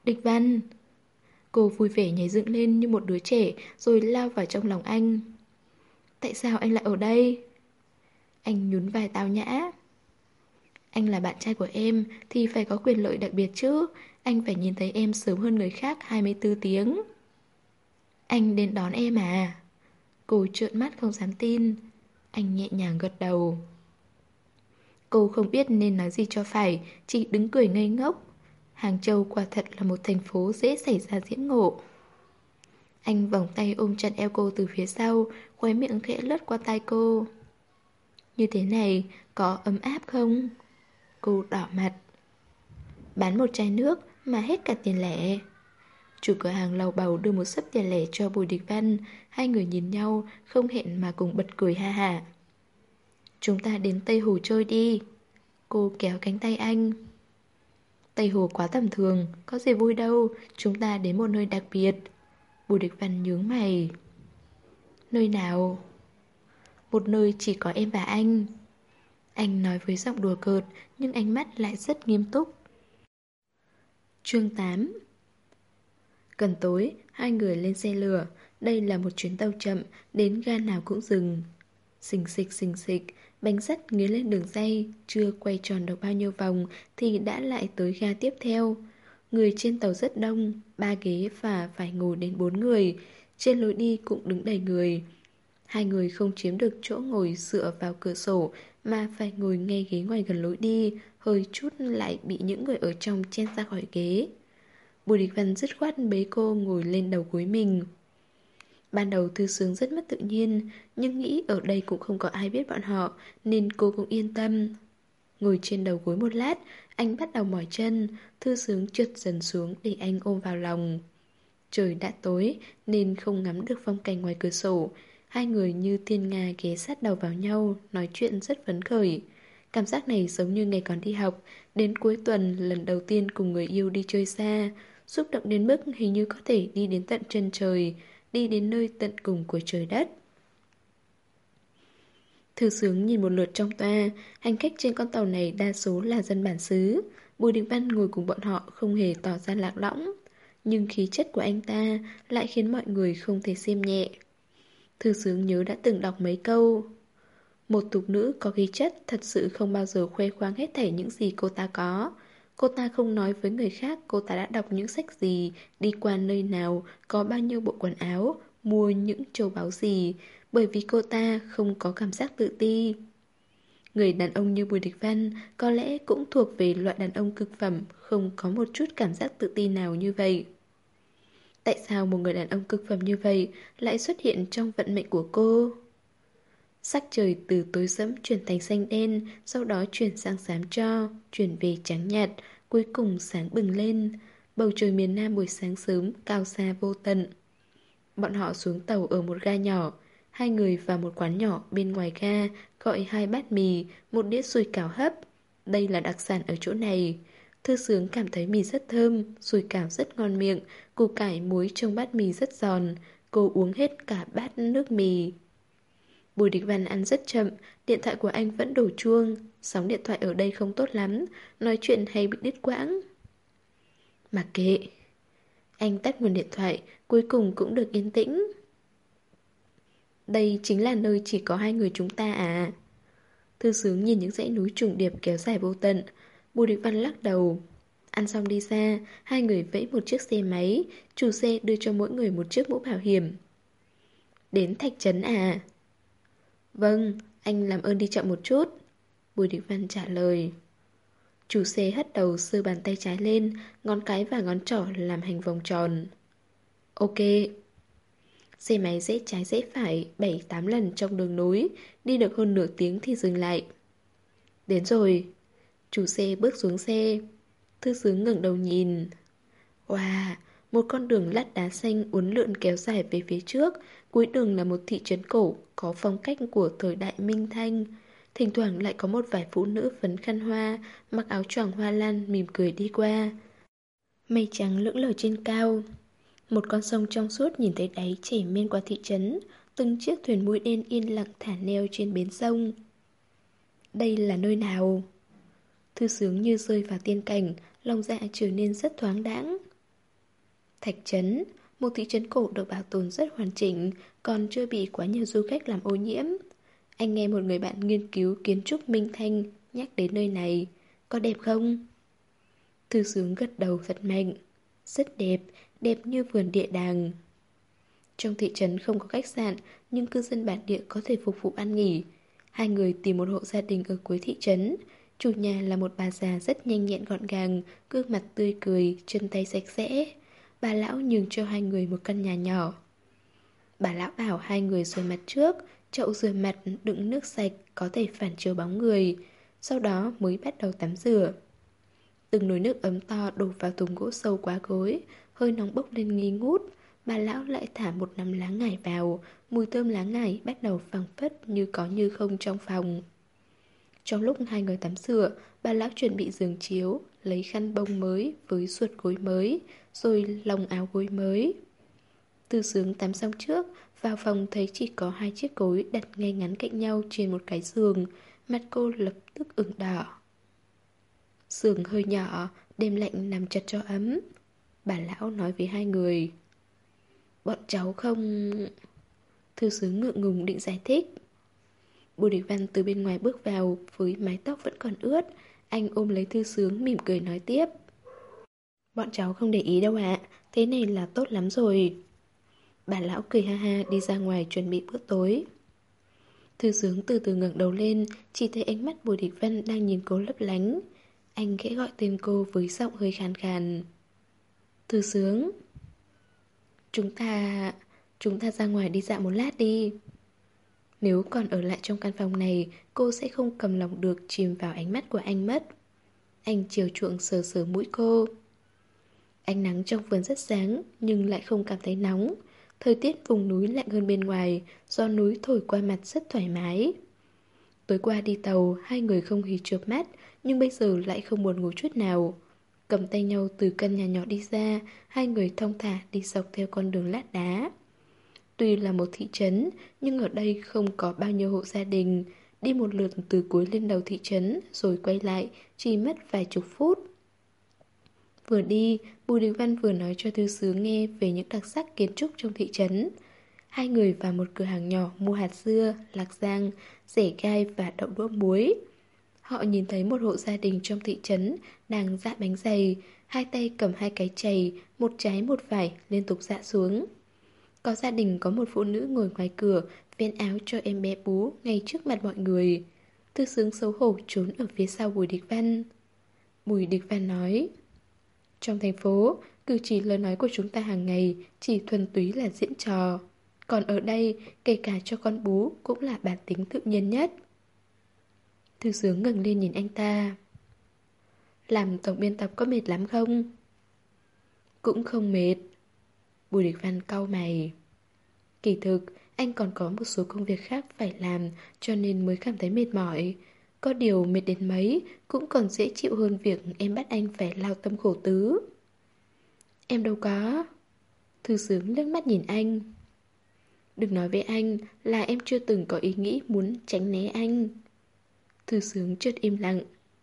Địch Văn. Cô vui vẻ nhảy dựng lên như một đứa trẻ rồi lao vào trong lòng anh. Tại sao anh lại ở đây? Anh nhún vai tao nhã. Anh là bạn trai của em thì phải có quyền lợi đặc biệt chứ. Anh phải nhìn thấy em sớm hơn người khác hai mươi tư tiếng. Anh đến đón em à? Cô trợn mắt không dám tin. Anh nhẹ nhàng gật đầu. Cô không biết nên nói gì cho phải, chỉ đứng cười ngây ngốc. Hàng Châu quả thật là một thành phố dễ xảy ra diễn ngộ. Anh vòng tay ôm chặt eo cô từ phía sau, khóe miệng khẽ lướt qua tai cô. Như thế này, có ấm áp không? Cô đỏ mặt. Bán một chai nước mà hết cả tiền lẻ. Chủ cửa hàng lầu bầu đưa một xấp tiền lẻ cho Bùi Địch Văn. Hai người nhìn nhau, không hẹn mà cùng bật cười ha hả. Chúng ta đến Tây Hồ chơi đi. Cô kéo cánh tay anh. Tây Hồ quá tầm thường, có gì vui đâu. Chúng ta đến một nơi đặc biệt. Bùi Địch Văn nhướng mày. Nơi nào? Một nơi chỉ có em và anh. Anh nói với giọng đùa cợt, nhưng ánh mắt lại rất nghiêm túc. Chương tám. Gần tối, hai người lên xe lửa. Đây là một chuyến tàu chậm, đến ga nào cũng dừng. Xình xịch xình xịch, bánh sắt nghiến lên đường ray. Chưa quay tròn được bao nhiêu vòng thì đã lại tới ga tiếp theo. Người trên tàu rất đông, ba ghế và phải ngồi đến bốn người. Trên lối đi cũng đứng đầy người. Hai người không chiếm được chỗ ngồi dựa vào cửa sổ mà phải ngồi ngay ghế ngoài gần lối đi, hơi chút lại bị những người ở trong chen ra khỏi ghế. Bùi Địch Văn dứt khoát bế cô ngồi lên đầu gối mình. Ban đầu Thư Sướng rất mất tự nhiên, nhưng nghĩ ở đây cũng không có ai biết bọn họ, nên cô cũng yên tâm. Ngồi trên đầu gối một lát, anh bắt đầu mỏi chân, Thư Sướng trượt dần xuống để anh ôm vào lòng. Trời đã tối nên không ngắm được phong cảnh ngoài cửa sổ. Hai người như thiên nga ghé sát đầu vào nhau, nói chuyện rất phấn khởi. Cảm giác này giống như ngày còn đi học, đến cuối tuần lần đầu tiên cùng người yêu đi chơi xa, xúc động đến mức hình như có thể đi đến tận chân trời, đi đến nơi tận cùng của trời đất. Thư Sướng nhìn một lượt trong toa, hành khách trên con tàu này đa số là dân bản xứ. Bùi Đình Văn ngồi cùng bọn họ không hề tỏ ra lạc lõng, nhưng khí chất của anh ta lại khiến mọi người không thể xem nhẹ. Thư Sướng nhớ đã từng đọc mấy câu. Một tục nữ có khí chất thật sự không bao giờ khoe khoang hết thảy những gì cô ta có. Cô ta không nói với người khác cô ta đã đọc những sách gì, đi qua nơi nào, có bao nhiêu bộ quần áo, mua những châu báu gì, bởi vì cô ta không có cảm giác tự ti. Người đàn ông như Bùi Địch Văn có lẽ cũng thuộc về loại đàn ông cực phẩm, không có một chút cảm giác tự ti nào như vậy. Tại sao một người đàn ông cực phẩm như vậy lại xuất hiện trong vận mệnh của cô? Sắc trời từ tối sẫm chuyển thành xanh đen, sau đó chuyển sang xám tro, chuyển về trắng nhạt, cuối cùng sáng bừng lên. Bầu trời miền Nam buổi sáng sớm, cao xa vô tận. Bọn họ xuống tàu ở một ga nhỏ. Hai người vào một quán nhỏ bên ngoài ga, gọi hai bát mì, một đĩa sùi cảo hấp. Đây là đặc sản ở chỗ này. Thư Sướng cảm thấy mì rất thơm, sùi cảo rất ngon miệng, củ cải muối trong bát mì rất giòn. Cô uống hết cả bát nước mì. Bùi Địch Văn ăn rất chậm, điện thoại của anh vẫn đổ chuông. Sóng điện thoại ở đây không tốt lắm, nói chuyện hay bị đứt quãng. Mặc kệ. Anh tắt nguồn điện thoại, cuối cùng cũng được yên tĩnh. Đây chính là nơi chỉ có hai người chúng ta à? Thư Sướng nhìn những dãy núi trùng điệp kéo dài vô tận. Bùi Địch Văn lắc đầu. Ăn xong đi xa, hai người vẫy một chiếc xe máy, chủ xe đưa cho mỗi người một chiếc mũ bảo hiểm. Đến Thạch Trấn à? Vâng, anh làm ơn đi chậm một chút. Bùi Địch Văn trả lời. Chủ xe hất đầu giơ bàn tay trái lên, ngón cái và ngón trỏ làm hình vòng tròn. Ok. Xe máy rẽ trái rẽ phải bảy tám lần trong đường núi, đi được hơn nửa tiếng thì dừng lại. Đến rồi. Chủ xe bước xuống xe. Thư Sướng ngẩng đầu nhìn. Wow, một con đường lát đá xanh uốn lượn kéo dài về phía trước. Cuối đường là một thị trấn cổ, có phong cách của thời đại Minh Thanh. Thỉnh thoảng lại có một vài phụ nữ phấn khăn hoa, mặc áo choàng hoa lan mỉm cười đi qua. Mây trắng lững lờ trên cao. Một con sông trong suốt nhìn thấy đáy chảy men qua thị trấn. Từng chiếc thuyền mũi đen yên lặng thả neo trên bến sông. Đây là nơi nào? Thư Sướng như rơi vào tiên cảnh, lòng dạ trở nên rất thoáng đãng. Thạch Trấn, một thị trấn cổ được bảo tồn rất hoàn chỉnh, còn chưa bị quá nhiều du khách làm ô nhiễm. Anh nghe một người bạn nghiên cứu kiến trúc Minh Thanh nhắc đến nơi này. Có đẹp không? Thư Sướng gật đầu thật mạnh. Rất đẹp, đẹp như vườn địa đàng. Trong thị trấn không có khách sạn, nhưng cư dân bản địa có thể phục vụ ăn nghỉ. Hai người tìm một hộ gia đình ở cuối thị trấn. Chủ nhà là một bà già rất nhanh nhẹn gọn gàng, gương mặt tươi cười, chân tay sạch sẽ. Bà lão nhường cho hai người một căn nhà nhỏ. Bà lão bảo hai người rửa mặt trước, chậu rửa mặt đựng nước sạch có thể phản chiếu bóng người, sau đó mới bắt đầu tắm rửa. Từng nồi nước ấm to đổ vào thùng gỗ sâu quá gối, hơi nóng bốc lên nghi ngút. Bà lão lại thả một nắm lá ngải vào, mùi thơm lá ngải bắt đầu phảng phất như có như không trong phòng. Trong lúc hai người tắm rửa, bà lão chuẩn bị giường chiếu, lấy khăn bông mới với suột gối mới, rồi lồng áo gối mới. Tư Sướng tắm xong trước, vào phòng thấy chỉ có hai chiếc gối đặt ngay ngắn cạnh nhau trên một cái giường, mặt cô lập tức ửng đỏ. Giường hơi nhỏ, đêm lạnh nằm chặt cho ấm. Bà lão nói với hai người. Bọn cháu không... Thư Sướng ngượng ngùng định giải thích. Bùi Địch Văn từ bên ngoài bước vào với mái tóc vẫn còn ướt. Anh ôm lấy Thư Sướng mỉm cười nói tiếp. Bọn cháu không để ý đâu ạ, thế này là tốt lắm rồi. Bà lão cười ha ha đi ra ngoài chuẩn bị bữa tối. Thư Sướng từ từ ngẩng đầu lên, chỉ thấy ánh mắt Bùi Địch Văn đang nhìn cô lấp lánh. Anh khẽ gọi tên cô với giọng hơi khàn khàn. Thư Sướng. Chúng ta... Chúng ta ra ngoài đi dạo một lát đi. Nếu còn ở lại trong căn phòng này, cô sẽ không cầm lòng được chìm vào ánh mắt của anh mất. Anh chiều chuộng sờ sờ mũi cô. Ánh nắng trong vườn rất sáng, nhưng lại không cảm thấy nóng. Thời tiết vùng núi lạnh hơn bên ngoài, gió núi thổi qua mặt rất thoải mái. Tối qua đi tàu, hai người không hề chợp mắt, nhưng bây giờ lại không buồn ngủ chút nào. Cầm tay nhau từ căn nhà nhỏ đi ra, hai người thong thả đi dọc theo con đường lát đá. Tuy là một thị trấn, nhưng ở đây không có bao nhiêu hộ gia đình. Đi một lượt từ cuối lên đầu thị trấn, rồi quay lại, chỉ mất vài chục phút. Vừa đi, Bùi Đình Văn vừa nói cho Thư Sướng nghe về những đặc sắc kiến trúc trong thị trấn. Hai người vào một cửa hàng nhỏ mua hạt dưa, lạc giang, rẻ gai và đậu đũa muối. Họ nhìn thấy một hộ gia đình trong thị trấn đang giã bánh dày, hai tay cầm hai cái chày, một trái một phải liên tục giã xuống. Có gia đình có một phụ nữ ngồi ngoài cửa, vén áo cho em bé bú ngay trước mặt mọi người. Thư Sướng xấu hổ trốn ở phía sau Bùi Địch Văn. Bùi Địch Văn nói: trong thành phố, cử chỉ lời nói của chúng ta hàng ngày chỉ thuần túy là diễn trò. Còn ở đây, kể cả cho con bú cũng là bản tính tự nhiên nhất. Thư Sướng ngẩng lên nhìn anh ta. Làm tổng biên tập có mệt lắm không? Cũng không mệt. Bùi Địch Văn cau mày. Kỳ thực, anh còn có một số công việc khác phải làm, cho nên mới cảm thấy mệt mỏi. Có điều mệt đến mấy cũng còn dễ chịu hơn việc em bắt anh phải lao tâm khổ tứ. Em đâu có. Thư Sướng liếc mắt nhìn anh. Đừng nói với anh là em chưa từng có ý nghĩ muốn tránh né anh. Thư Sướng chợt im lặng.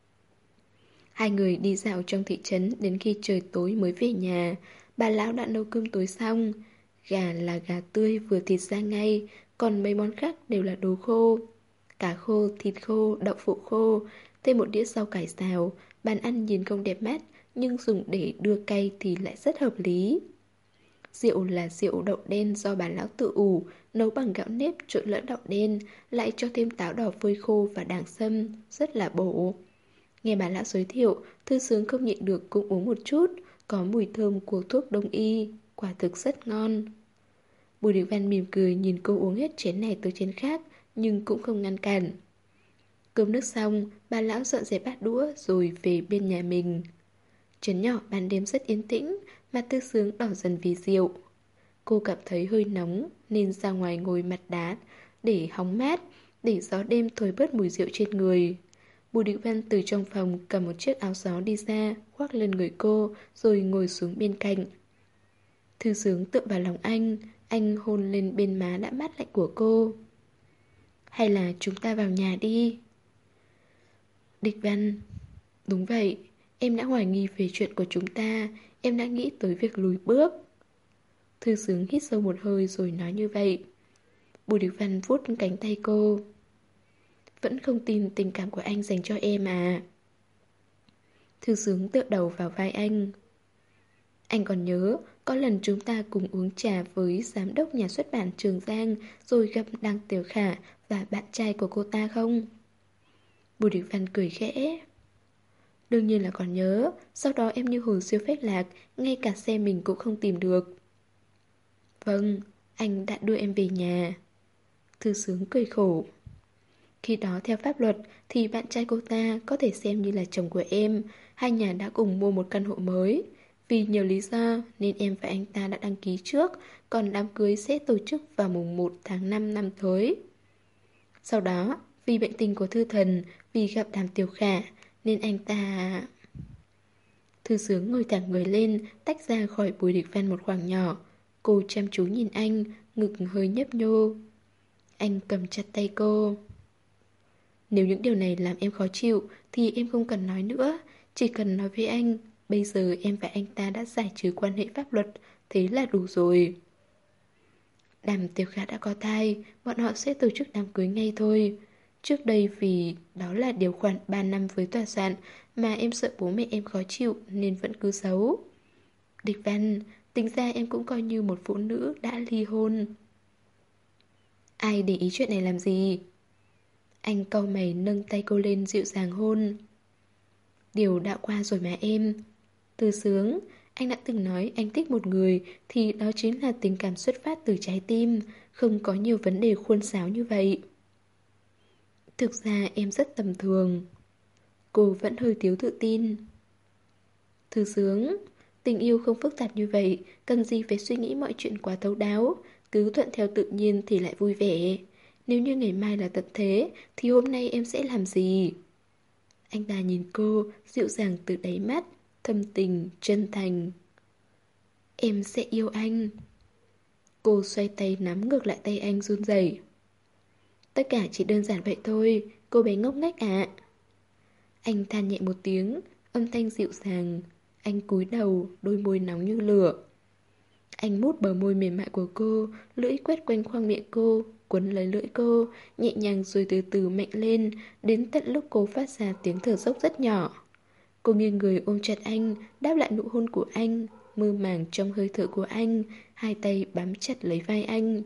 Hai người đi dạo trong thị trấn đến khi trời tối mới về nhà. Bà lão đã nấu cơm tối xong. Gà là gà tươi vừa thịt ra ngay, còn mấy món khác đều là đồ khô. Cá khô, thịt khô, đậu phụ khô, thêm một đĩa rau cải xào. Bàn ăn nhìn không đẹp mắt, nhưng dùng để đưa cay thì lại rất hợp lý. Rượu là rượu đậu đen do bà lão tự ủ, nấu bằng gạo nếp trộn lẫn đậu đen, lại cho thêm táo đỏ phơi khô và đảng sâm, rất là bổ. Nghe bà lão giới thiệu, Thư Sướng không nhịn được cũng uống một chút, có mùi thơm của thuốc đông y, quả thực rất ngon. Bùi Đình Văn mỉm cười nhìn cô uống hết chén này tới chén khác, nhưng cũng không ngăn cản. Cơm nước xong, bà lão dọn dẹp bát đũa rồi về bên nhà mình. Trấn nhỏ ban đêm rất yên tĩnh, mặt Thư Sướng đỏ dần vì rượu. Cô cảm thấy hơi nóng nên ra ngoài ngồi mặt đá để hóng mát, để gió đêm thổi bớt mùi rượu trên người. Bùi Định Văn từ trong phòng cầm một chiếc áo gió đi ra, khoác lên người cô, rồi ngồi xuống bên cạnh. Thư Sướng tựa vào lòng anh, anh hôn lên bên má đã mát lạnh của cô. Hay là chúng ta vào nhà đi? Địch Văn. Đúng vậy, em đã hoài nghi về chuyện của chúng ta, em đã nghĩ tới việc lùi bước. Thư Sướng hít sâu một hơi rồi nói như vậy. Bùi Địch Văn vuốt cánh tay cô. Vẫn không tin tình cảm của anh dành cho em à? Thư Sướng tựa đầu vào vai anh. Anh còn nhớ, có lần chúng ta cùng uống trà với giám đốc nhà xuất bản Trường Giang rồi gặp Đăng Tiểu Khả và bạn trai của cô ta không? Bùi Địch Văn cười khẽ. Đương nhiên là còn nhớ, sau đó em như hồn siêu phách lạc, ngay cả xe mình cũng không tìm được. Vâng, anh đã đưa em về nhà. Thư Sướng cười khổ. Khi đó theo pháp luật thì bạn trai cô ta có thể xem như là chồng của em. Hai nhà đã cùng mua một căn hộ mới. Vì nhiều lý do nên em và anh ta đã đăng ký trước, còn đám cưới sẽ tổ chức vào mùng một tháng năm năm tới. Sau đó, vì bệnh tình của Thư Thần, vì gặp Đàm Tiểu Khả, nên anh ta... Thư Sướng ngồi thẳng người lên, tách ra khỏi Bùi Địch Văn một khoảng nhỏ. Cô chăm chú nhìn anh, ngực hơi nhấp nhô. Anh cầm chặt tay cô. Nếu những điều này làm em khó chịu thì em không cần nói nữa. Chỉ cần nói với anh, bây giờ em và anh ta đã giải trừ quan hệ pháp luật, thế là đủ rồi. Đàm Tiểu Khả đã có thai, bọn họ sẽ tổ chức đám cưới ngay thôi. Trước đây vì đó là điều khoản ba năm với tòa soạn mà em sợ bố mẹ em khó chịu nên vẫn cứ giấu. Địch Văn, tính ra em cũng coi như một phụ nữ đã ly hôn. Ai để ý chuyện này làm gì? Anh cau mày nâng tay cô lên dịu dàng hôn. Điều đã qua rồi mà em. Thư Sướng, anh đã từng nói anh thích một người thì đó chính là tình cảm xuất phát từ trái tim, không có nhiều vấn đề khuôn sáo như vậy. Thực ra em rất tầm thường. Cô vẫn hơi thiếu tự tin. Thư Sướng, tình yêu không phức tạp như vậy, cần gì phải suy nghĩ mọi chuyện quá thấu đáo, cứ thuận theo tự nhiên thì lại vui vẻ. Nếu như ngày mai là tận thế thì hôm nay em sẽ làm gì? Anh ta nhìn cô, dịu dàng từ đáy mắt, thâm tình, chân thành. Em sẽ yêu anh. Cô xoay tay nắm ngược lại tay anh run rẩy. Tất cả chỉ đơn giản vậy thôi, cô bé ngốc nghếch ạ. Anh than nhẹ một tiếng, âm thanh dịu dàng. Anh cúi đầu, đôi môi nóng như lửa. Anh mút bờ môi mềm mại của cô, lưỡi quét quanh khoang miệng cô, quấn lấy lưỡi cô, nhẹ nhàng rồi từ từ mạnh lên, đến tận lúc cô phát ra tiếng thở dốc rất nhỏ. Cô nghiêng người ôm chặt anh, đáp lại nụ hôn của anh, mơ màng trong hơi thở của anh, hai tay bám chặt lấy vai anh.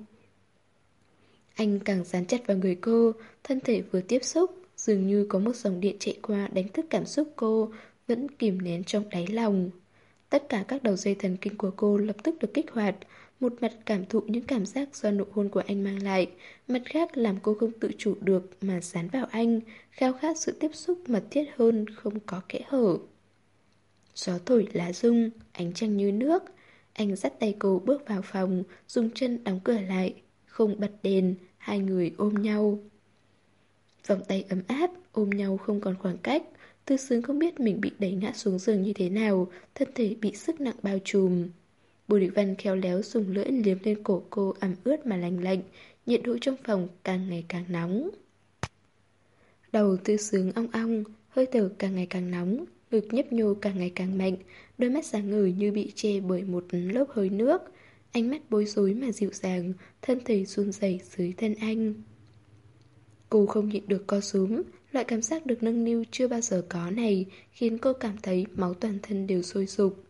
Anh càng dán chặt vào người cô, thân thể vừa tiếp xúc, dường như có một dòng điện chạy qua đánh thức cảm xúc cô, vẫn kìm nén trong đáy lòng. Tất cả các đầu dây thần kinh của cô lập tức được kích hoạt, một mặt cảm thụ những cảm giác do nụ hôn của anh mang lại, mặt khác làm cô không tự chủ được mà dán vào anh, khao khát sự tiếp xúc mật thiết hơn, không có kẽ hở. Gió thổi lá rung, ánh trăng như nước. Anh dắt tay cô bước vào phòng, dùng chân đóng cửa lại, không bật đèn, hai người ôm nhau. Vòng tay ấm áp, ôm nhau không còn khoảng cách. Thư Sướng không biết mình bị đẩy ngã xuống giường như thế nào, thân thể bị sức nặng bao trùm. Bùi Địch Văn khéo léo dùng lưỡi liếm lên cổ cô ẩm ướt mà lành lạnh, nhiệt độ trong phòng càng ngày càng nóng. Đầu Thư Sướng ong ong, hơi thở càng ngày càng nóng, ngực nhấp nhô càng ngày càng mạnh, đôi mắt sáng ngời như bị che bởi một lớp hơi nước. Ánh mắt bối rối mà dịu dàng, thân thể run rẩy dưới thân anh. Cô không nhịn được co rúm, loại cảm giác được nâng niu chưa bao giờ có này khiến cô cảm thấy máu toàn thân đều sôi sục.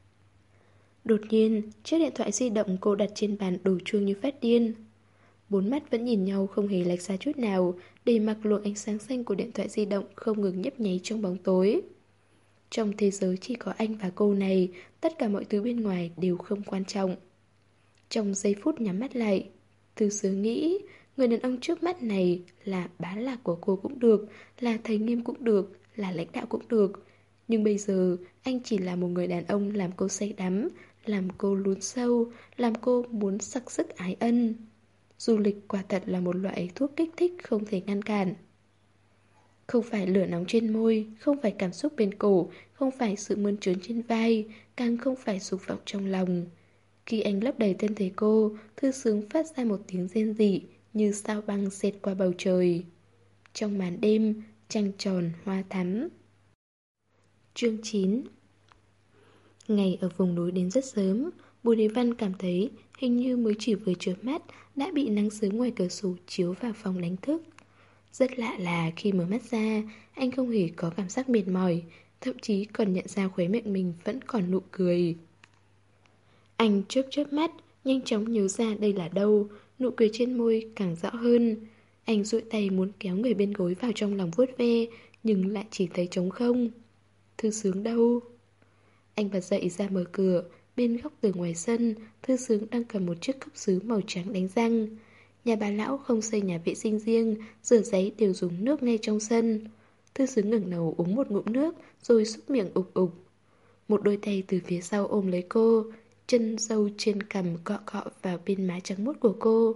Đột nhiên, chiếc điện thoại di động cô đặt trên bàn đổ chuông như phát điên. Bốn mắt vẫn nhìn nhau không hề lệch xa chút nào, để mặc luồng ánh sáng xanh của điện thoại di động không ngừng nhấp nháy trong bóng tối. Trong thế giới chỉ có anh và cô này, tất cả mọi thứ bên ngoài đều không quan trọng. Trong giây phút nhắm mắt lại, Thư Sướng nghĩ, người đàn ông trước mắt này là bá lạc của cô cũng được, là thầy nghiêm cũng được, là lãnh đạo cũng được. Nhưng bây giờ, anh chỉ là một người đàn ông làm cô say đắm, làm cô lún sâu, làm cô muốn sặc sức ái ân. Du lịch quả thật là một loại thuốc kích thích không thể ngăn cản. Không phải lửa nóng trên môi, không phải cảm xúc bên cổ, không phải sự mơn trớn trên vai, càng không phải dục vọng trong lòng. Khi anh lấp đầy thân thể cô, Thư Sướng phát ra một tiếng rên rỉ như sao băng xẹt qua bầu trời. Trong màn đêm, trăng tròn hoa thắm. Chương chín. Ngày ở vùng núi đến rất sớm, Bùi Đình Văn cảm thấy hình như mới chỉ vừa chớp mắt đã bị nắng sớm ngoài cửa sổ chiếu vào phòng đánh thức. Rất lạ là khi mở mắt ra, anh không hề có cảm giác mệt mỏi, thậm chí còn nhận ra khóe miệng mình vẫn còn nụ cười. Anh chớp chớp mắt, nhanh chóng nhớ ra đây là đâu, nụ cười trên môi càng rõ hơn. Anh duỗi tay muốn kéo người bên gối vào trong lòng vuốt ve, nhưng lại chỉ thấy trống không. Thư Sướng đâu? Anh bật dậy ra mở cửa, bên góc tường ngoài sân, Thư Sướng đang cầm một chiếc cốc sứ màu trắng đánh răng. Nhà bà lão không xây nhà vệ sinh riêng, rửa giấy đều dùng nước ngay trong sân. Thư Sướng ngẩng đầu uống một ngụm nước, rồi súc miệng ục ục. Một đôi tay từ phía sau ôm lấy cô, chân râu trên cằm cọ cọ vào bên má trắng muốt của cô.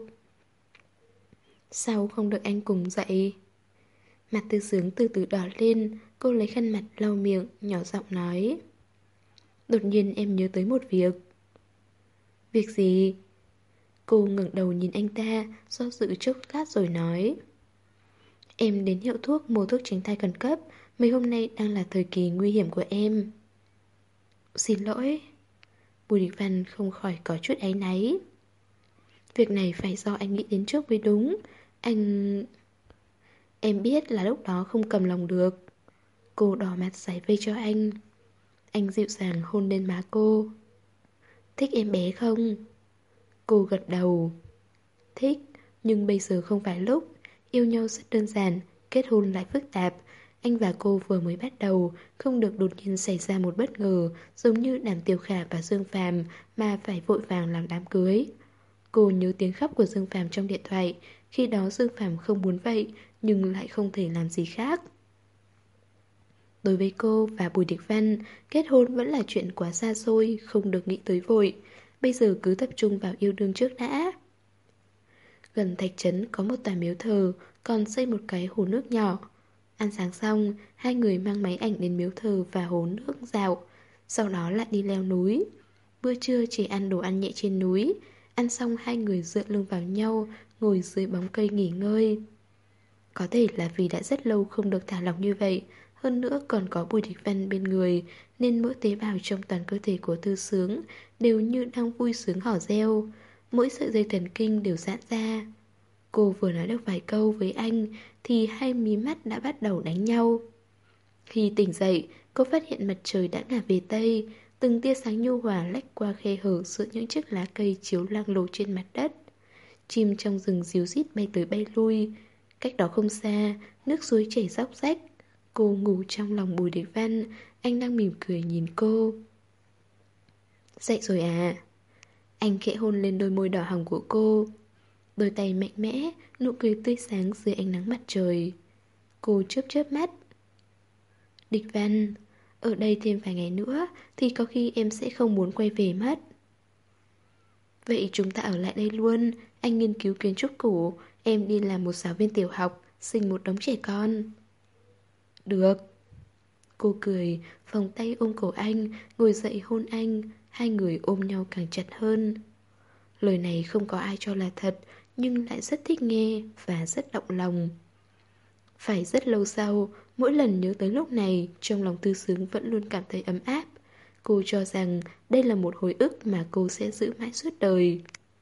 Sao không được anh cùng dậy? Mặt Thư Sướng từ từ đỏ lên, cô lấy khăn mặt lau miệng, nhỏ giọng nói. Đột nhiên em nhớ tới một việc. Việc gì? Cô ngẩng đầu nhìn anh ta, do dự chốc lát rồi nói. Em đến hiệu thuốc mua thuốc tránh thai khẩn cấp, mấy hôm nay đang là thời kỳ nguy hiểm của em. Xin lỗi. Bùi Địch Văn không khỏi có chút áy náy. Việc này phải do anh nghĩ đến trước mới đúng. Anh... Em biết là lúc đó không cầm lòng được. Cô đỏ mặt giải vây cho anh. Anh dịu dàng hôn lên má cô. Thích em bé không? Cô gật đầu. Thích, nhưng bây giờ không phải lúc. Yêu nhau rất đơn giản, kết hôn lại phức tạp. Anh và cô vừa mới bắt đầu, không được đột nhiên xảy ra một bất ngờ, giống như Đàm Tiểu Khả và Dương Phàm, mà phải vội vàng làm đám cưới. Cô nhớ tiếng khóc của Dương Phàm trong điện thoại. Khi đó Dương Phàm không muốn vậy, nhưng lại không thể làm gì khác. Đối với cô và Bùi Địch Văn, kết hôn vẫn là chuyện quá xa xôi, không được nghĩ tới vội. Bây giờ cứ tập trung vào yêu đương trước đã. Gần Thạch Trấn có một tòa miếu thờ, còn xây một cái hồ nước nhỏ. Ăn sáng xong, hai người mang máy ảnh đến miếu thờ và hồ nước dạo. Sau đó lại đi leo núi. Bữa trưa chỉ ăn đồ ăn nhẹ trên núi. Ăn xong hai người dựa lưng vào nhau, ngồi dưới bóng cây nghỉ ngơi. Có thể là vì đã rất lâu không được thả lỏng như vậy, hơn nữa còn có Bùi Địch Văn bên người, nên mỗi tế bào trong toàn cơ thể của Thư Sướng đều như đang vui sướng hò reo. Mỗi sợi dây thần kinh đều giãn ra. Cô vừa nói được vài câu với anh thì hai mí mắt đã bắt đầu đánh nhau. Khi tỉnh dậy, cô phát hiện mặt trời đã ngả về Tây. Từng tia sáng nhu hòa lách qua khe hở giữa những chiếc lá cây chiếu loang lổ trên mặt đất. Chim trong rừng ríu rít bay tới bay lui. Cách đó không xa, nước suối chảy róc rách. Cô ngủ trong lòng Bùi Địch Văn, anh đang mỉm cười nhìn cô. Dậy rồi à? Anh khẽ hôn lên đôi môi đỏ hồng của cô. Đôi tay mạnh mẽ, nụ cười tươi sáng dưới ánh nắng mặt trời. Cô chớp chớp mắt. Địch Văn, ở đây thêm vài ngày nữa thì có khi em sẽ không muốn quay về mất. Vậy chúng ta ở lại đây luôn. Anh nghiên cứu kiến trúc cổ, em đi làm một giáo viên tiểu học, sinh một đống trẻ con. Được. Cô cười, vòng tay ôm cổ anh, ngồi dậy hôn anh. Hai người ôm nhau càng chặt hơn. Lời này không có ai cho là thật, nhưng lại rất thích nghe và rất động lòng. Phải rất lâu sau, mỗi lần nhớ tới lúc này, trong lòng Thư Sướng vẫn luôn cảm thấy ấm áp. Cô cho rằng đây là một hồi ức mà cô sẽ giữ mãi suốt đời.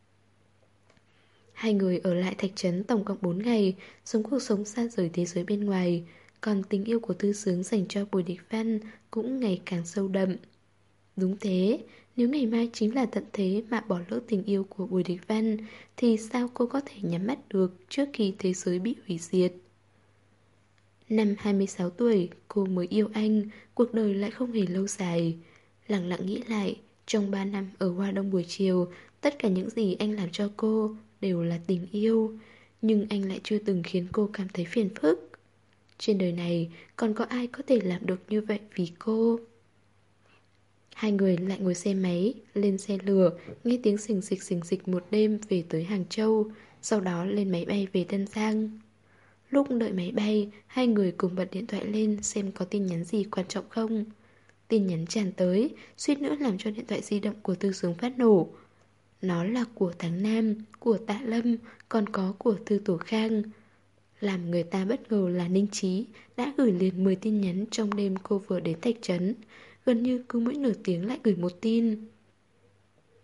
Hai người ở lại Thạch Trấn tổng cộng bốn ngày, sống cuộc sống xa rời thế giới bên ngoài. Còn tình yêu của Thư Sướng dành cho Bùi Địch Văn cũng ngày càng sâu đậm. Đúng thế, nếu ngày mai chính là tận thế mà bỏ lỡ tình yêu của Bùi Địch Văn, thì sao cô có thể nhắm mắt được trước khi thế giới bị hủy diệt? Năm hai mươi sáu tuổi, cô mới yêu anh, cuộc đời lại không hề lâu dài. Lặng lặng nghĩ lại, trong ba năm ở Hoa Đông buổi chiều, tất cả những gì anh làm cho cô đều là tình yêu, nhưng anh lại chưa từng khiến cô cảm thấy phiền phức. Trên đời này, còn có ai có thể làm được như vậy vì cô? Hai người lại ngồi xe máy, lên xe lửa, nghe tiếng xình xịch xình xịch một đêm về tới Hàng Châu, sau đó lên máy bay về Tân Giang. Lúc đợi máy bay, hai người cùng bật điện thoại lên xem có tin nhắn gì quan trọng không. Tin nhắn tràn tới, suýt nữa làm cho điện thoại di động của Thư Sướng phát nổ. Nó là của Tháng Nam, của Tạ Lâm, còn có của Thư Tổ Khang. Làm người ta bất ngờ là Ninh Trí đã gửi liền mười tin nhắn trong đêm cô vừa đến Thạch Trấn. Gần như cứ mỗi nửa tiếng lại gửi một tin.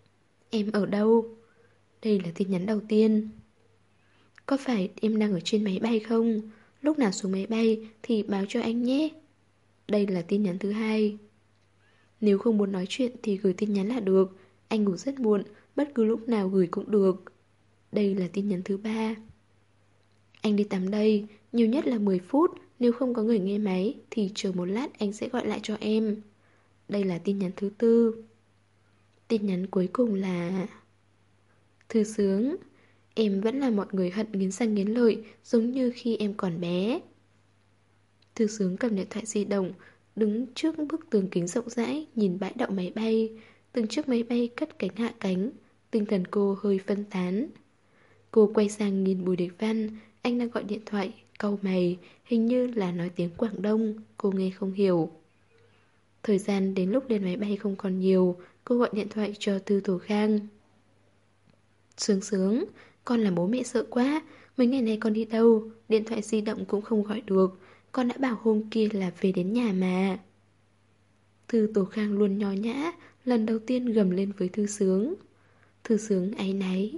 Em ở đâu? Đây là tin nhắn đầu tiên. Có phải em đang ở trên máy bay không? Lúc nào xuống máy bay thì báo cho anh nhé. Đây là tin nhắn thứ hai. Nếu không muốn nói chuyện thì gửi tin nhắn là được. Anh ngủ rất muộn, bất cứ lúc nào gửi cũng được. Đây là tin nhắn thứ ba. Anh đi tắm đây, nhiều nhất là mười phút. Nếu không có người nghe máy thì chờ một lát anh sẽ gọi lại cho em. Đây là tin nhắn thứ tư. Tin nhắn cuối cùng là: Thư Sướng, em vẫn là mọi người hận nghiến răng nghiến lợi, giống như khi em còn bé. Thư Sướng cầm điện thoại di động, đứng trước bức tường kính rộng rãi, nhìn bãi đậu máy bay. Từng chiếc máy bay cất cánh hạ cánh, tinh thần cô hơi phân tán. Cô quay sang nhìn Bùi Địch Văn, anh đang gọi điện thoại, cau mày, hình như là nói tiếng Quảng Đông, cô nghe không hiểu. Thời gian đến lúc lên máy bay không còn nhiều, cô gọi điện thoại cho Tư Tổ Khang. Sướng Sướng, con làm bố mẹ sợ quá, mấy ngày nay con đi đâu, điện thoại di động cũng không gọi được, con đã bảo hôm kia là về đến nhà mà. Thư Tổ Khang luôn nho nhã, lần đầu tiên gầm lên với Thư Sướng. Thư Sướng áy náy.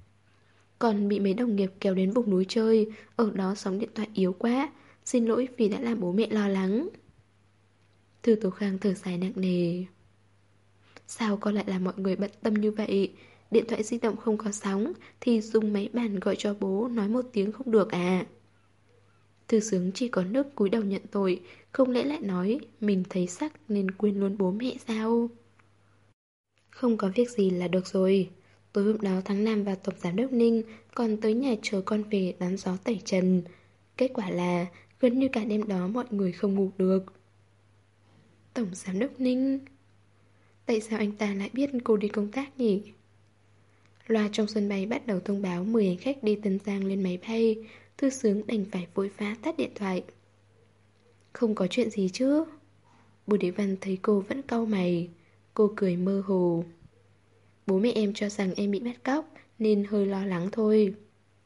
Con bị mấy đồng nghiệp kéo đến vùng núi chơi, ở đó sóng điện thoại yếu quá, xin lỗi vì đã làm bố mẹ lo lắng. Thư Tổ Khang thở dài nặng nề. Sao con lại làm mọi người bận tâm như vậy? Điện thoại di động không có sóng thì dùng máy bàn gọi cho bố nói một tiếng không được à? Thư Sướng chỉ có nước cúi đầu nhận tội, không lẽ lại nói mình thấy sắc nên quên luôn bố mẹ sao? Không có việc gì là được rồi. Tối hôm đó tháng Nam và Tổng Giám đốc Ninh còn tới nhà chờ con về đón gió tẩy trần. Kết quả là gần như cả đêm đó mọi người không ngủ được. Tổng Giám đốc Ninh? Tại sao anh ta lại biết cô đi công tác nhỉ? Loa trong sân bay bắt đầu thông báo mười hành khách đi Tân Giang lên máy bay. Thư Sướng đành phải vội vã tắt điện thoại. Không có chuyện gì chứ? Bùi Đế Văn thấy cô vẫn cau mày. Cô cười mơ hồ. Bố mẹ em cho rằng em bị bắt cóc nên hơi lo lắng thôi.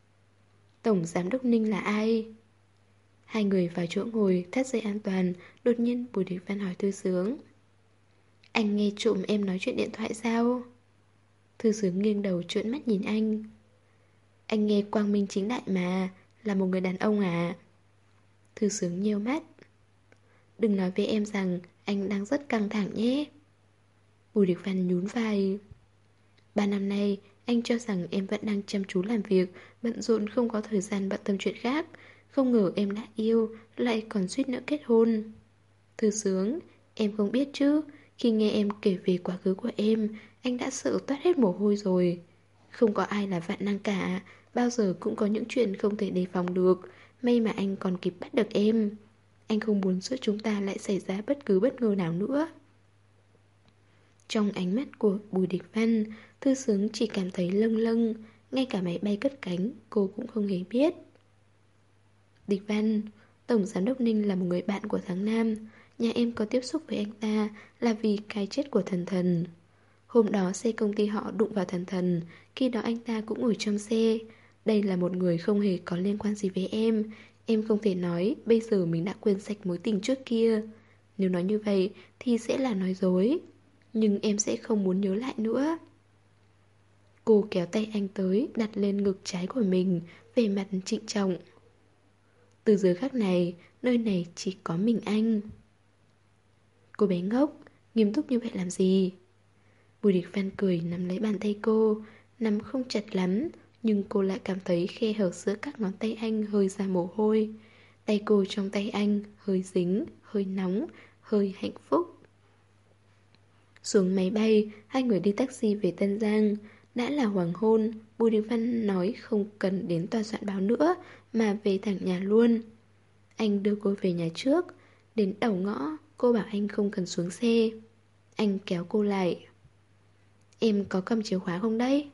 Tổng Giám đốc Ninh là ai? Hai người vào chỗ ngồi thắt dây an toàn. Đột nhiên Bùi Đế Văn hỏi Thư Sướng. Anh nghe trộm em nói chuyện điện thoại sao? Thư Sướng nghiêng đầu trợn mắt nhìn anh. Anh nghe quang minh chính đại mà, là một người đàn ông à? Thư Sướng nheo mắt. Đừng nói với em rằng anh đang rất căng thẳng nhé. Bùi Địch Văn nhún vai. Ba năm nay anh cho rằng em vẫn đang chăm chú làm việc, bận rộn không có thời gian bận tâm chuyện khác. Không ngờ em đã yêu, lại còn suýt nữa kết hôn. Thư Sướng, em không biết chứ. Khi nghe em kể về quá khứ của em, anh đã sợ toát hết mồ hôi rồi. Không có ai là vạn năng cả, bao giờ cũng có những chuyện không thể đề phòng được. May mà anh còn kịp bắt được em. Anh không muốn giữa chúng ta lại xảy ra bất cứ bất ngờ nào nữa. Trong ánh mắt của Bùi Địch Văn, Thư Sướng chỉ cảm thấy lâng lâng. Ngay cả máy bay cất cánh cô cũng không hề biết. Địch Văn, Tổng Giám đốc Ninh là một người bạn của tháng Nam. Nhà em có tiếp xúc với anh ta là vì cái chết của Thần Thần. Hôm đó xe công ty họ đụng vào Thần Thần, khi đó anh ta cũng ngồi trong xe. Đây là một người không hề có liên quan gì với em. Em không thể nói bây giờ mình đã quên sạch mối tình trước kia. Nếu nói như vậy thì sẽ là nói dối. Nhưng em sẽ không muốn nhớ lại nữa. Cô kéo tay anh tới, đặt lên ngực trái của mình, vẻ mặt trịnh trọng. Từ giờ khắc này, nơi này chỉ có mình anh. Cô bé ngốc, nghiêm túc như vậy làm gì? Bùi Địch Văn cười nắm lấy bàn tay cô, nắm không chặt lắm, nhưng cô lại cảm thấy khe hở giữa các ngón tay anh hơi ra mồ hôi. Tay cô trong tay anh hơi dính, hơi nóng, hơi hạnh phúc. Xuống máy bay, hai người đi taxi về Tân Giang. Đã là hoàng hôn, Bùi Đình Văn nói không cần đến tòa soạn báo nữa, mà về thẳng nhà luôn. Anh đưa cô về nhà trước. Đến đầu ngõ, cô bảo anh không cần xuống xe. Anh kéo cô lại. Em có cầm chìa khóa không đấy?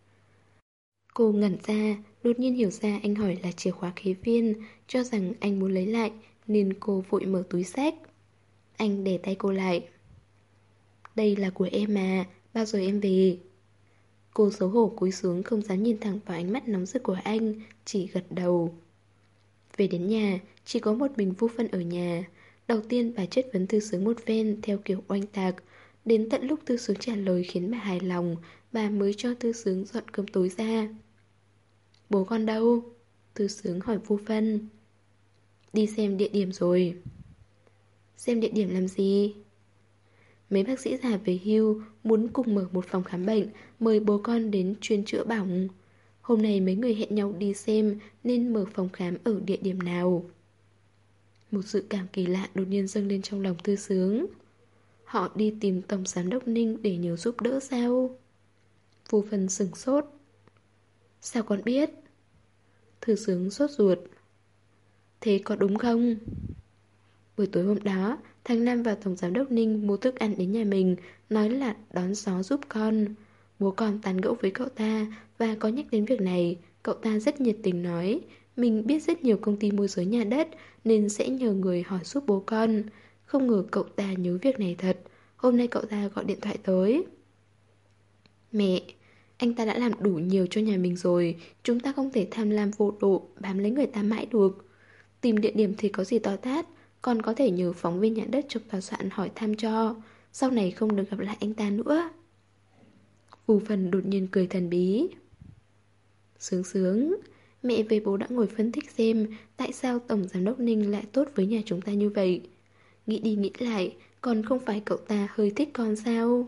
Cô ngẩn ra, đột nhiên hiểu ra anh hỏi là chìa khóa kế viên, cho rằng anh muốn lấy lại, nên cô vội mở túi xách. Anh để tay cô lại. Đây là của em mà, bao giờ em về? Cô xấu hổ cúi xuống không dám nhìn thẳng vào ánh mắt nóng rực của anh, chỉ gật đầu. Về đến nhà, chỉ có một mình Vu Phân ở nhà. Đầu tiên bà chất vấn Thư Sướng một phen theo kiểu oanh tạc. Đến tận lúc Thư Sướng trả lời khiến bà hài lòng, bà mới cho Thư Sướng dọn cơm tối ra. Bố con đâu? Thư Sướng hỏi Vu Vân. Đi xem địa điểm rồi. Xem địa điểm làm gì? Mấy bác sĩ già về hưu muốn cùng mở một phòng khám bệnh, mời bố con đến chuyên chữa bỏng. Hôm nay mấy người hẹn nhau đi xem nên mở phòng khám ở địa điểm nào. Một dự cảm kỳ lạ đột nhiên dâng lên trong lòng Thư Sướng. Họ đi tìm Tổng Giám đốc Ninh để nhờ giúp đỡ sao? Vu Vân sửng sốt. Sao con biết? Thư Sướng sốt ruột. Thế có đúng không? Buổi tối hôm đó, thằng Nam và Tổng Giám đốc Ninh mua thức ăn đến nhà mình, nói là đón gió giúp con. Bố con tán gẫu với cậu ta và có nhắc đến việc này. Cậu ta rất nhiệt tình nói mình biết rất nhiều công ty môi giới nhà đất nên sẽ nhờ người hỏi giúp bố con. Không ngờ cậu ta nhớ việc này thật. Hôm nay cậu ta gọi điện thoại tới. Mẹ, anh ta đã làm đủ nhiều cho nhà mình rồi. Chúng ta không thể tham lam vô độ, bám lấy người ta mãi được. Tìm địa điểm thì có gì to tát, còn có thể nhờ phóng viên nhà đất chụp tòa soạn hỏi thăm cho. Sau này không được gặp lại anh ta nữa. Vu Vân đột nhiên cười thần bí. Sướng sướng, mẹ với bố đã ngồi phân tích xem tại sao Tổng Giám đốc Ninh lại tốt với nhà chúng ta như vậy. Nghĩ đi nghĩ lại, còn không phải cậu ta hơi thích con sao?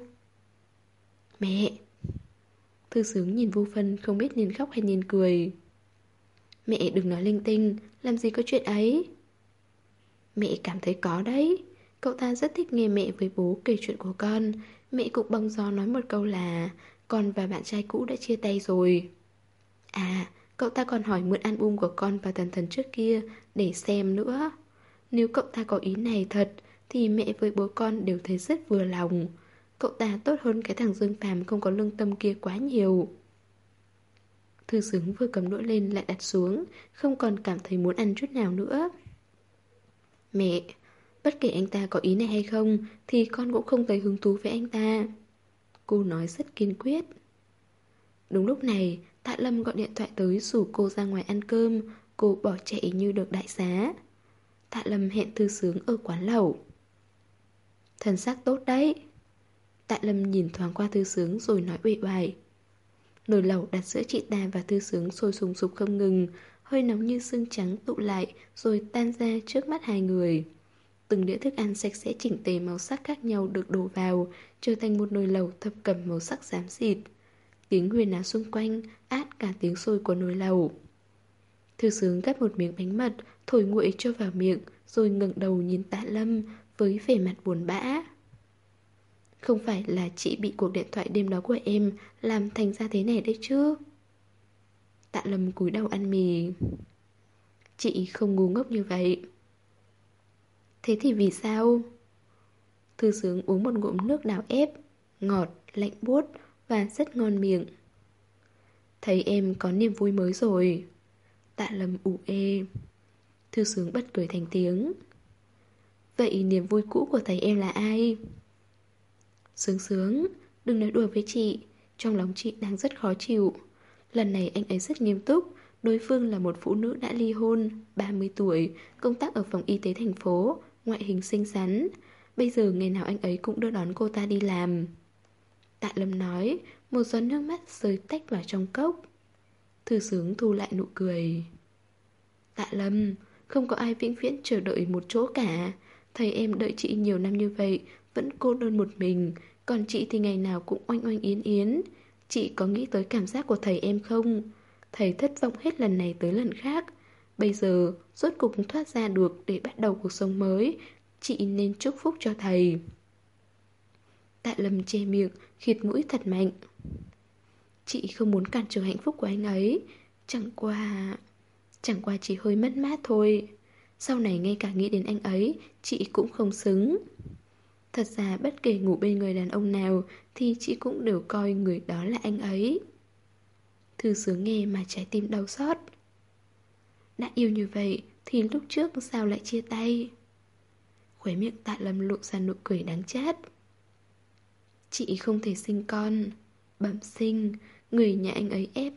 Mẹ! Thư Sướng nhìn Vu Vân không biết nên khóc hay nên cười. Mẹ đừng nói linh tinh, làm gì có chuyện ấy. Mẹ cảm thấy có đấy. Cậu ta rất thích nghe mẹ với bố kể chuyện của con. Mẹ cũng bóng gió nói một câu là con và bạn trai cũ đã chia tay rồi. À, cậu ta còn hỏi mượn album của con và Thần Thần trước kia để xem nữa. Nếu cậu ta có ý này thật thì mẹ với bố con đều thấy rất vừa lòng. Cậu ta tốt hơn cái thằng Dương Phàm không có lương tâm kia quá nhiều. Thư Sướng vừa cầm đũa lên lại đặt xuống, không còn cảm thấy muốn ăn chút nào nữa. Mẹ, bất kể anh ta có ý này hay không thì con cũng không thấy hứng thú với anh ta. Cô nói rất kiên quyết. Đúng lúc này, Tạ Lâm gọi điện thoại tới rủ cô ra ngoài ăn cơm. Cô bỏ chạy như được đại xá. Tạ Lâm hẹn Thư Sướng ở quán lẩu. Thần sắc tốt đấy. Tạ Lâm nhìn thoáng qua Thư Sướng rồi nói uể oải. Nồi lẩu đặt giữa chị ta và Thư Sướng sôi sùng sục không ngừng, hơi nóng như xương trắng tụ lại rồi tan ra trước mắt hai người. Từng đĩa thức ăn sạch sẽ chỉnh tề màu sắc khác nhau được đổ vào, trở thành một nồi lẩu thập cẩm màu sắc xám xịt. Tiếng huyền áo xung quanh át cả tiếng sôi của nồi lẩu. Thư Sướng gắp một miếng bánh mật, thổi nguội cho vào miệng, rồi ngẩng đầu nhìn Tạ Lâm với vẻ mặt buồn bã. Không phải là chị bị cuộc điện thoại đêm đó của em làm thành ra thế này đấy chứ? Tạ Lâm cúi đầu ăn mì. Chị không ngu ngốc như vậy. Thế thì vì sao? Thư Sướng uống một ngụm nước đào ép, ngọt, lạnh buốt và rất ngon miệng. Thấy em có niềm vui mới rồi. Tạ Lâm ủ ê. Thư Sướng bật cười thành tiếng. Vậy niềm vui cũ của thầy em là ai? Sướng Sướng, đừng nói đùa với chị. Trong lòng chị đang rất khó chịu. Lần này anh ấy rất nghiêm túc. Đối phương là một phụ nữ đã ly hôn, ba mươi tuổi, công tác ở phòng y tế thành phố, ngoại hình xinh xắn. Bây giờ ngày nào anh ấy cũng đưa đón cô ta đi làm. Tạ Lâm nói, một giọt nước mắt rơi tách vào trong cốc. Thư Sướng thu lại nụ cười. Tạ Lâm, không có ai vĩnh viễn chờ đợi một chỗ cả. Thầy em đợi chị nhiều năm như vậy, vẫn cô đơn một mình. Còn chị thì ngày nào cũng oanh oanh yến yến. Chị có nghĩ tới cảm giác của thầy em không? Thầy thất vọng hết lần này tới lần khác. Bây giờ rốt cục thoát ra được để bắt đầu cuộc sống mới. Chị nên chúc phúc cho thầy. Tạ Lâm che miệng, khịt mũi thật mạnh. Chị không muốn cản trở hạnh phúc của anh ấy. Chẳng qua... Chẳng qua chỉ hơi mất mát thôi. Sau này ngay cả nghĩ đến anh ấy, chị cũng không xứng. Thật ra bất kể ngủ bên người đàn ông nào thì chị cũng đều coi người đó là anh ấy. Thư Sướng nghe mà trái tim đau xót. Đã yêu như vậy thì lúc trước sao lại chia tay? Khóe miệng Tạ Lâm lộ ra nụ cười đáng chát. Chị không thể sinh con. Bẩm sinh, người nhà anh ấy ép...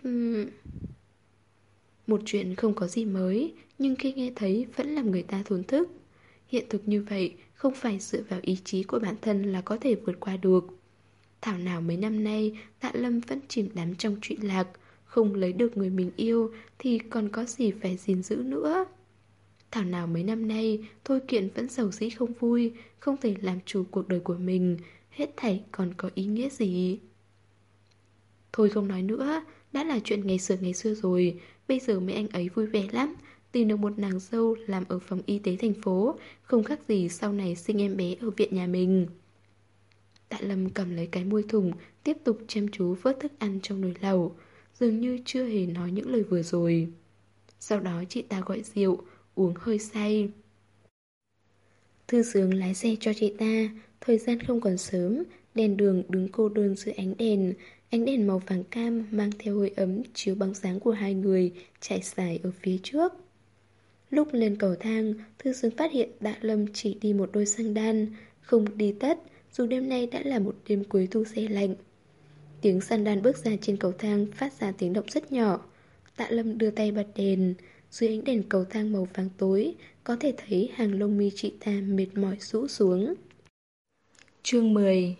Một chuyện không có gì mới, nhưng khi nghe thấy vẫn làm người ta thốn thức. Hiện thực như vậy không phải dựa vào ý chí của bản thân là có thể vượt qua được. Thảo nào mấy năm nay Tạ Lâm vẫn chìm đắm trong trụy lạc, không lấy được người mình yêu thì còn có gì phải gìn giữ nữa. Thảo nào mấy năm nay Thôi Kiện vẫn giàu dĩ không vui, không thể làm chủ cuộc đời của mình, hết thảy còn có ý nghĩa gì. Thôi không nói nữa, đã là chuyện ngày xưa ngày xưa rồi. Bây giờ mấy anh ấy vui vẻ lắm, tìm được một nàng dâu làm ở phòng y tế thành phố, không khác gì sau này sinh em bé ở viện nhà mình. Tạ Lâm cầm lấy cái muôi thùng, tiếp tục chăm chú vớt thức ăn trong nồi lẩu, dường như chưa hề nói những lời vừa rồi. Sau đó chị ta gọi rượu, uống hơi say. Thư Sướng lái xe cho chị ta. Thời gian không còn sớm, đèn đường đứng cô đơn dưới ánh đèn. Ánh đèn màu vàng cam mang theo hơi ấm chiếu bóng dáng của hai người chạy dài ở phía trước. Lúc lên cầu thang, Thư Sướng phát hiện Tạ Lâm chỉ đi một đôi xăng đan, không đi tất, dù đêm nay đã là một đêm cuối thu se lạnh. Tiếng xăng đan bước ra trên cầu thang phát ra tiếng động rất nhỏ. Tạ Lâm đưa tay bật đèn. Dưới ánh đèn cầu thang màu vàng tối, có thể thấy hàng lông mi chị ta mệt mỏi rũ xuống. Chương mười.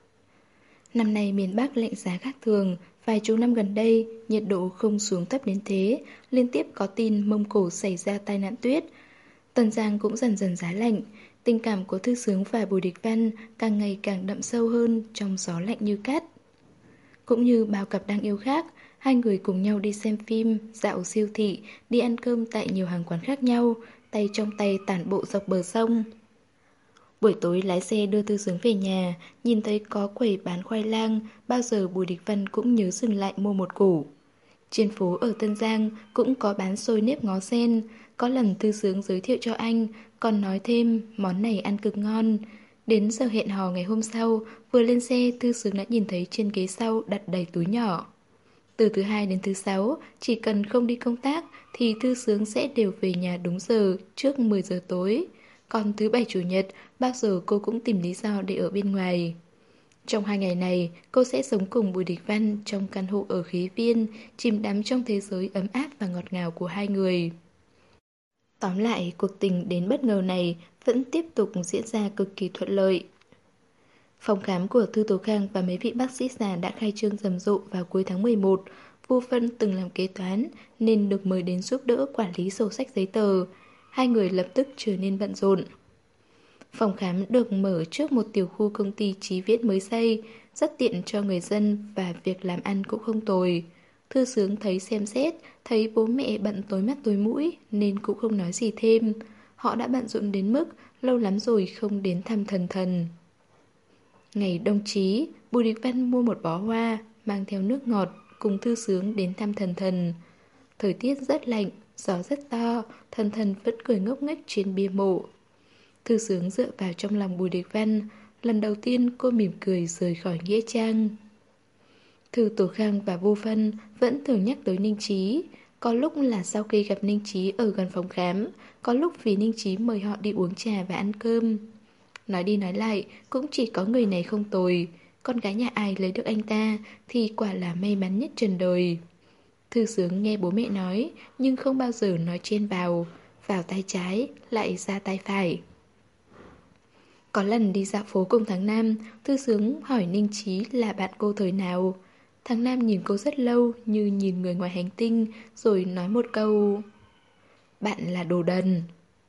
Năm nay miền Bắc lạnh giá khác thường. Vài chục năm gần đây, nhiệt độ không xuống thấp đến thế. Liên tiếp có tin Mông Cổ xảy ra tai nạn tuyết. Tân Giang cũng dần dần giá lạnh. Tình cảm của Thư Sướng và Bùi Địch Văn càng ngày càng đậm sâu hơn trong gió lạnh như cát. Cũng như bao cặp đang yêu khác, hai người cùng nhau đi xem phim, dạo siêu thị, đi ăn cơm tại nhiều hàng quán khác nhau, tay trong tay tản bộ dọc bờ sông. Buổi tối lái xe đưa Thư Sướng về nhà, nhìn thấy có quầy bán khoai lang, bao giờ Bùi Địch Văn cũng nhớ dừng lại mua một củ. Trên phố ở Tân Giang cũng có bán xôi nếp ngó sen, có lần Thư Sướng giới thiệu cho anh, còn nói thêm món này ăn cực ngon. Đến giờ hẹn hò ngày hôm sau, vừa lên xe Thư Sướng đã nhìn thấy trên ghế sau đặt đầy túi nhỏ. Từ thứ hai đến thứ sáu, chỉ cần không đi công tác thì Thư Sướng sẽ đều về nhà đúng giờ, trước mười giờ tối. Còn thứ bảy chủ nhật, bao giờ cô cũng tìm lý do để ở bên ngoài. Trong hai ngày này, cô sẽ sống cùng Bùi Địch Văn trong căn hộ ở Khí Viên, chìm đắm trong thế giới ấm áp và ngọt ngào của hai người. Tóm lại, cuộc tình đến bất ngờ này vẫn tiếp tục diễn ra cực kỳ thuận lợi. Phòng khám của Thư Tố Khang và mấy vị bác sĩ già đã khai trương rầm rộ vào cuối tháng mười một. Vu Phân từng làm kế toán nên được mời đến giúp đỡ quản lý sổ sách giấy tờ. Hai người lập tức trở nên bận rộn. Phòng khám được mở trước một tiểu khu công ty Chí Viễn mới xây, rất tiện cho người dân và việc làm ăn cũng không tồi. Thư Sướng thấy xem xét, thấy bố mẹ bận tối mắt tối mũi nên cũng không nói gì thêm. Họ đã bận rộn đến mức lâu lắm rồi không đến thăm thần thần. Ngày đông chí, Bùi Địch Văn mua một bó hoa, mang theo nước ngọt, cùng Thư Sướng đến thăm thần thần. Thời tiết rất lạnh, gió rất to, thần thần vẫn cười ngốc nghếch trên bia mộ. Thư Sướng dựa vào trong lòng Bùi Địch Văn, lần đầu tiên cô mỉm cười rời khỏi nghĩa trang. Thư Tố Khang và Vu Phân vẫn thường nhắc tới Ninh Chí. Có lúc là sau khi gặp Ninh Chí ở gần phòng khám, có lúc vì Ninh Chí mời họ đi uống trà và ăn cơm. Nói đi nói lại, cũng chỉ có người này không tồi. Con gái nhà ai lấy được anh ta thì quả là may mắn nhất trần đời. Thư Sướng nghe bố mẹ nói, nhưng không bao giờ nói chen vào. Vào tay trái, lại ra tay phải. Có lần đi dạo phố cùng thằng Nam, Thư Sướng hỏi Ninh Chí là bạn cô thời nào. Thằng Nam nhìn cô rất lâu như nhìn người ngoài hành tinh, rồi nói một câu: bạn là đồ đần.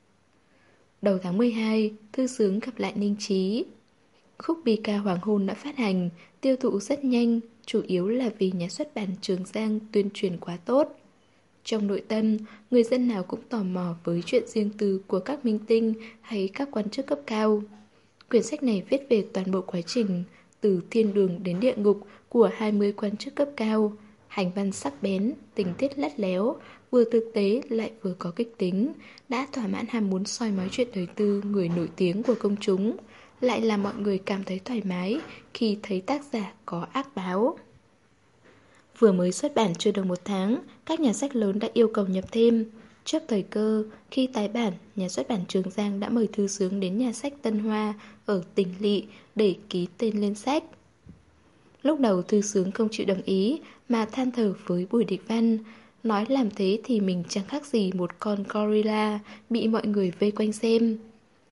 Đầu tháng mười hai, Thư Sướng gặp lại Ninh Chí. Khúc bi ca Hoàng hôn đã phát hành, tiêu thụ rất nhanh, chủ yếu là vì nhà xuất bản Trường Giang tuyên truyền quá tốt. Trong nội tâm, người dân nào cũng tò mò với chuyện riêng tư của các minh tinh hay các quan chức cấp cao. Quyển sách này viết về toàn bộ quá trình, từ thiên đường đến địa ngục của hai mươi quan chức cấp cao. Hành văn sắc bén, tình tiết lắt léo, vừa thực tế lại vừa có kịch tính, đã thỏa mãn ham muốn soi mói chuyện đời tư người nổi tiếng của công chúng, lại làm mọi người cảm thấy thoải mái khi thấy tác giả có ác báo. Vừa mới xuất bản chưa được một tháng, các nhà sách lớn đã yêu cầu nhập thêm. Trước thời cơ, khi tái bản, nhà xuất bản Trường Giang đã mời Thư Sướng đến nhà sách Tân Hoa ở tỉnh Lỵ để ký tên lên sách. Lúc đầu Thư Sướng không chịu đồng ý mà than thở với Bùi Địch Văn, nói làm thế thì mình chẳng khác gì một con gorilla bị mọi người vây quanh xem.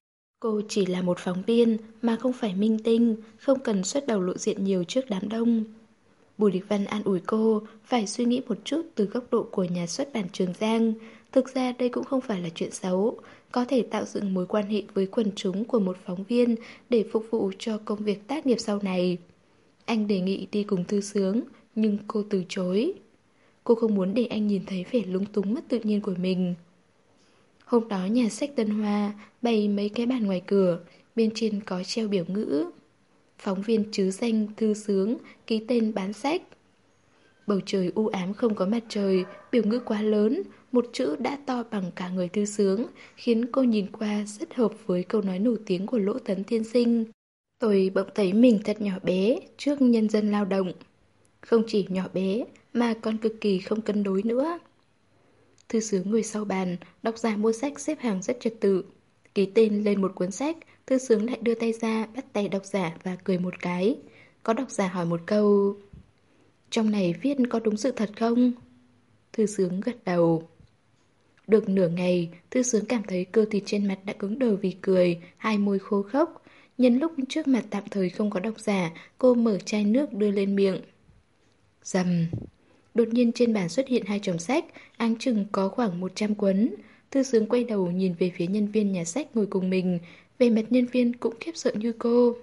Cô chỉ là một phóng viên mà không phải minh tinh, không cần xuất đầu lộ diện nhiều trước đám đông. Bùi Địch Văn an ủi cô, phải suy nghĩ một chút từ góc độ của nhà xuất bản Trường Giang. Thực ra đây cũng không phải là chuyện xấu, có thể tạo dựng mối quan hệ với quần chúng của một phóng viên để phục vụ cho công việc tác nghiệp sau này. Anh đề nghị đi cùng Thư Sướng, nhưng cô từ chối. Cô không muốn để anh nhìn thấy vẻ lúng túng mất tự nhiên của mình. Hôm đó nhà sách Tân Hoa bày mấy cái bàn ngoài cửa, bên trên có treo biểu ngữ. Phóng viên trứ danh Thư Sướng, ký tên bán sách. Bầu trời u ám không có mặt trời, biểu ngữ quá lớn, một chữ đã to bằng cả người Thư Sướng, khiến cô nhìn qua rất hợp với câu nói nổi tiếng của Lỗ Tấn tiên sinh. Tôi bỗng thấy mình thật nhỏ bé trước nhân dân lao động. Không chỉ nhỏ bé, mà còn cực kỳ không cân đối nữa. Thư Sướng ngồi sau bàn, độc giả mua sách xếp hàng rất trật tự. Ký tên lên một cuốn sách, Thư Sướng lại đưa tay ra, bắt tay độc giả và cười một cái. Có độc giả hỏi một câu: trong này viết có đúng sự thật không? Thư Sướng gật đầu. Được nửa ngày, Thư Sướng cảm thấy cơ thịt trên mặt đã cứng đờ vì cười, hai môi khô khốc. Nhân lúc trước mặt tạm thời không có độc giả, cô mở chai nước đưa lên miệng. Rầm. Đột nhiên trên bàn xuất hiện hai chồng sách, áng chừng có khoảng một trăm cuốn. Thư Sướng quay đầu nhìn về phía nhân viên nhà sách ngồi cùng mình, về mặt nhân viên cũng khiếp sợ như cô.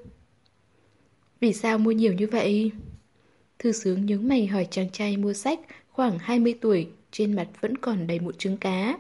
Vì sao mua nhiều như vậy? Thư Sướng nhướng mày hỏi chàng trai mua sách, khoảng hai mươi tuổi, trên mặt vẫn còn đầy mụn trứng cá.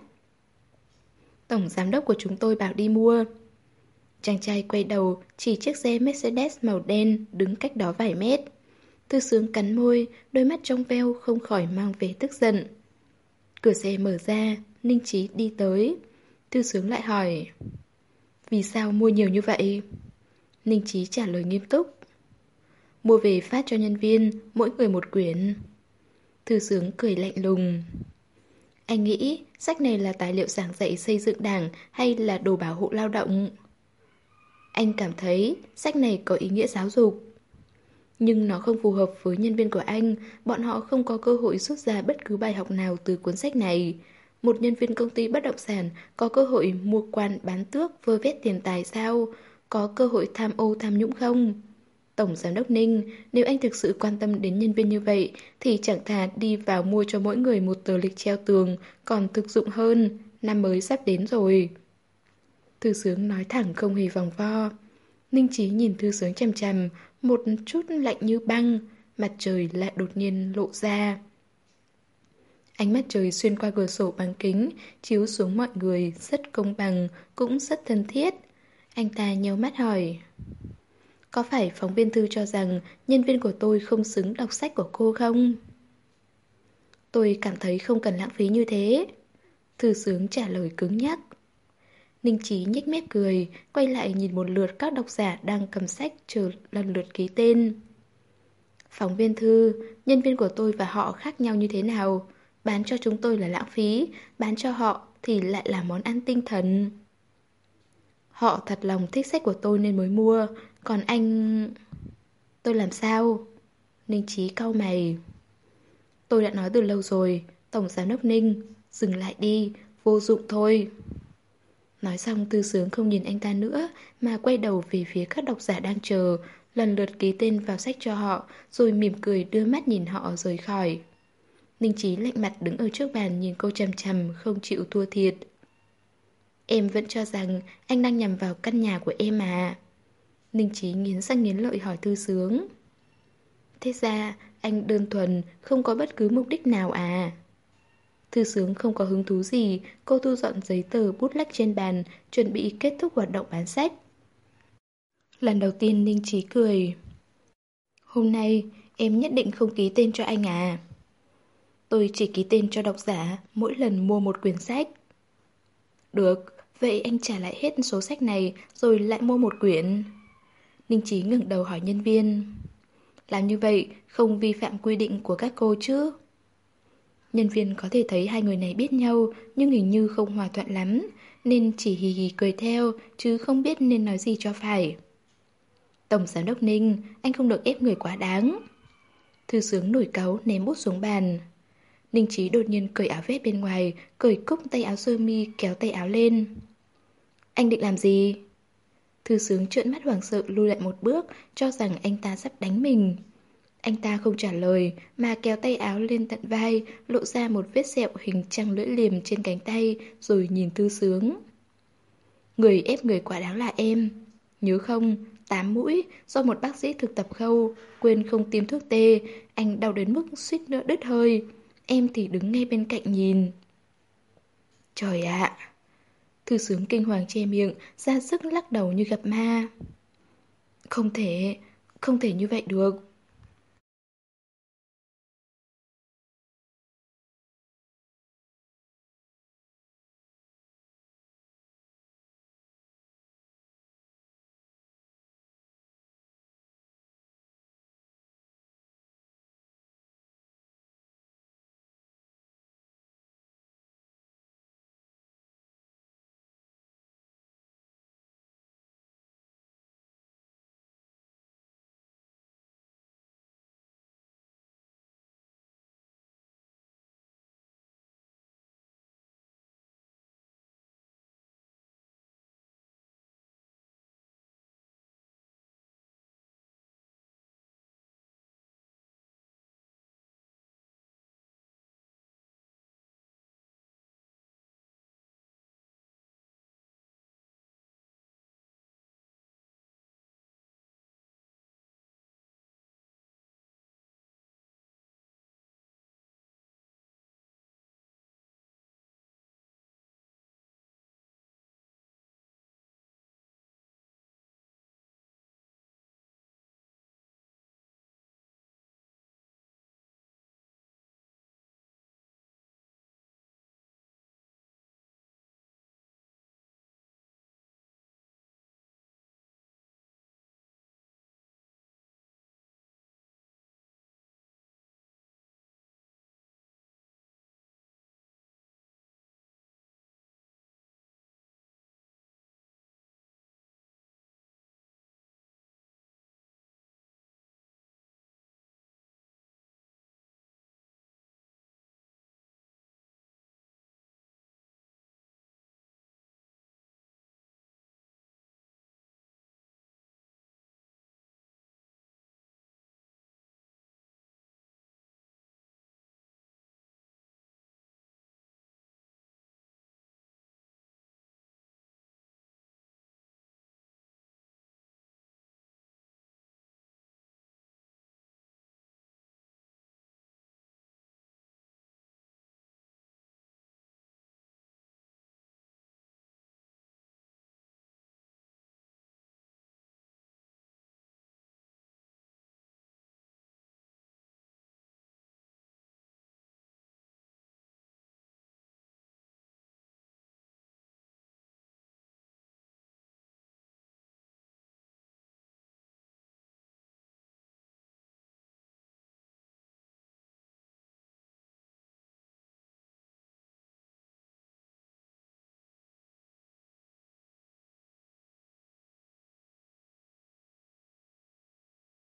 Tổng giám đốc của chúng tôi bảo đi mua. Chàng trai quay đầu chỉ chiếc xe Mercedes màu đen đứng cách đó vài mét. Thư Sướng cắn môi, đôi mắt trong veo không khỏi mang vẻ tức giận. Cửa xe mở ra, Ninh Chí đi tới. Thư Sướng lại hỏi: vì sao mua nhiều như vậy? Ninh Chí trả lời nghiêm túc: mua về phát cho nhân viên, mỗi người một quyển. Thư Sướng cười lạnh lùng: anh nghĩ sách này là tài liệu giảng dạy xây dựng đảng hay là đồ bảo hộ lao động? Anh cảm thấy sách này có ý nghĩa giáo dục. Nhưng nó không phù hợp với nhân viên của anh, bọn họ không có cơ hội rút ra bất cứ bài học nào từ cuốn sách này. Một nhân viên công ty bất động sản có cơ hội mua quan bán tước vơ vét tiền tài sao? Có cơ hội tham ô tham nhũng không? Tổng giám đốc Ninh, nếu anh thực sự quan tâm đến nhân viên như vậy thì chẳng thà đi vào mua cho mỗi người một tờ lịch treo tường, còn thực dụng hơn, năm mới sắp đến rồi. Thư Sướng nói thẳng không hề vòng vo. Ninh Chí nhìn Thư Sướng chằm chằm, một chút lạnh như băng, mặt trời lại đột nhiên lộ ra. Ánh mắt trời xuyên qua cửa sổ bằng kính, chiếu xuống mọi người, rất công bằng, cũng rất thân thiết. Anh ta nhíu mắt hỏi: có phải phóng viên Thư cho rằng nhân viên của tôi không xứng đọc sách của cô không? Tôi cảm thấy không cần lãng phí như thế. Thư Sướng trả lời cứng nhắc. Ninh Chí nhếch mép cười, quay lại nhìn một lượt các độc giả đang cầm sách chờ lần lượt ký tên. Phóng viên Thư, nhân viên của tôi và họ khác nhau như thế nào? Bán cho chúng tôi là lãng phí, bán cho họ thì lại là món ăn tinh thần. Họ thật lòng thích sách của tôi nên mới mua, còn anh... Tôi làm sao? Ninh Chí cau mày. Tôi đã nói từ lâu rồi, Tổng giám đốc Ninh, dừng lại đi, vô dụng thôi. Nói xong Thư Sướng không nhìn anh ta nữa mà quay đầu về phía các độc giả đang chờ, lần lượt ký tên vào sách cho họ, rồi mỉm cười đưa mắt nhìn họ rời khỏi. Ninh Chí lạnh mặt đứng ở trước bàn nhìn cô chằm chằm, không chịu thua thiệt. Em vẫn cho rằng anh đang nhằm vào căn nhà của em à? Ninh Chí nghiến răng nghiến lợi hỏi Thư Sướng. Thế ra anh đơn thuần không có bất cứ mục đích nào à? Thư Sướng không có hứng thú gì, cô thu dọn giấy tờ bút lách trên bàn, chuẩn bị kết thúc hoạt động bán sách. Lần đầu tiên Ninh Chí cười. Hôm nay em nhất định không ký tên cho anh à? Tôi chỉ ký tên cho độc giả mỗi lần mua một quyển sách. Được, vậy anh trả lại hết số sách này rồi lại mua một quyển. Ninh Chí ngẩng đầu hỏi nhân viên. Làm như vậy không vi phạm quy định của các cô chứ? Nhân viên có thể thấy hai người này biết nhau nhưng hình như không hòa thuận lắm, nên chỉ hì hì cười theo chứ không biết nên nói gì cho phải. Tổng giám đốc Ninh, anh không được ép người quá đáng. Thư Sướng nổi cáu ném bút xuống bàn. Ninh Chí đột nhiên cởi áo vest bên ngoài, cởi cúc tay áo sơ mi kéo tay áo lên. Anh định làm gì? Thư Sướng trợn mắt hoảng sợ lùi lại một bước, cho rằng anh ta sắp đánh mình. Anh ta không trả lời, mà kéo tay áo lên tận vai, lộ ra một vết sẹo hình trăng lưỡi liềm trên cánh tay, rồi nhìn Thư Sướng. Người ép người quá đáng là em. Nhớ không, tám mũi, do một bác sĩ thực tập khâu, quên không tiêm thuốc tê, anh đau đến mức suýt nữa đứt hơi. Em thì đứng ngay bên cạnh nhìn. Trời ạ! Thư Sướng kinh hoàng che miệng, ra sức lắc đầu như gặp ma. Không thể, không thể như vậy được.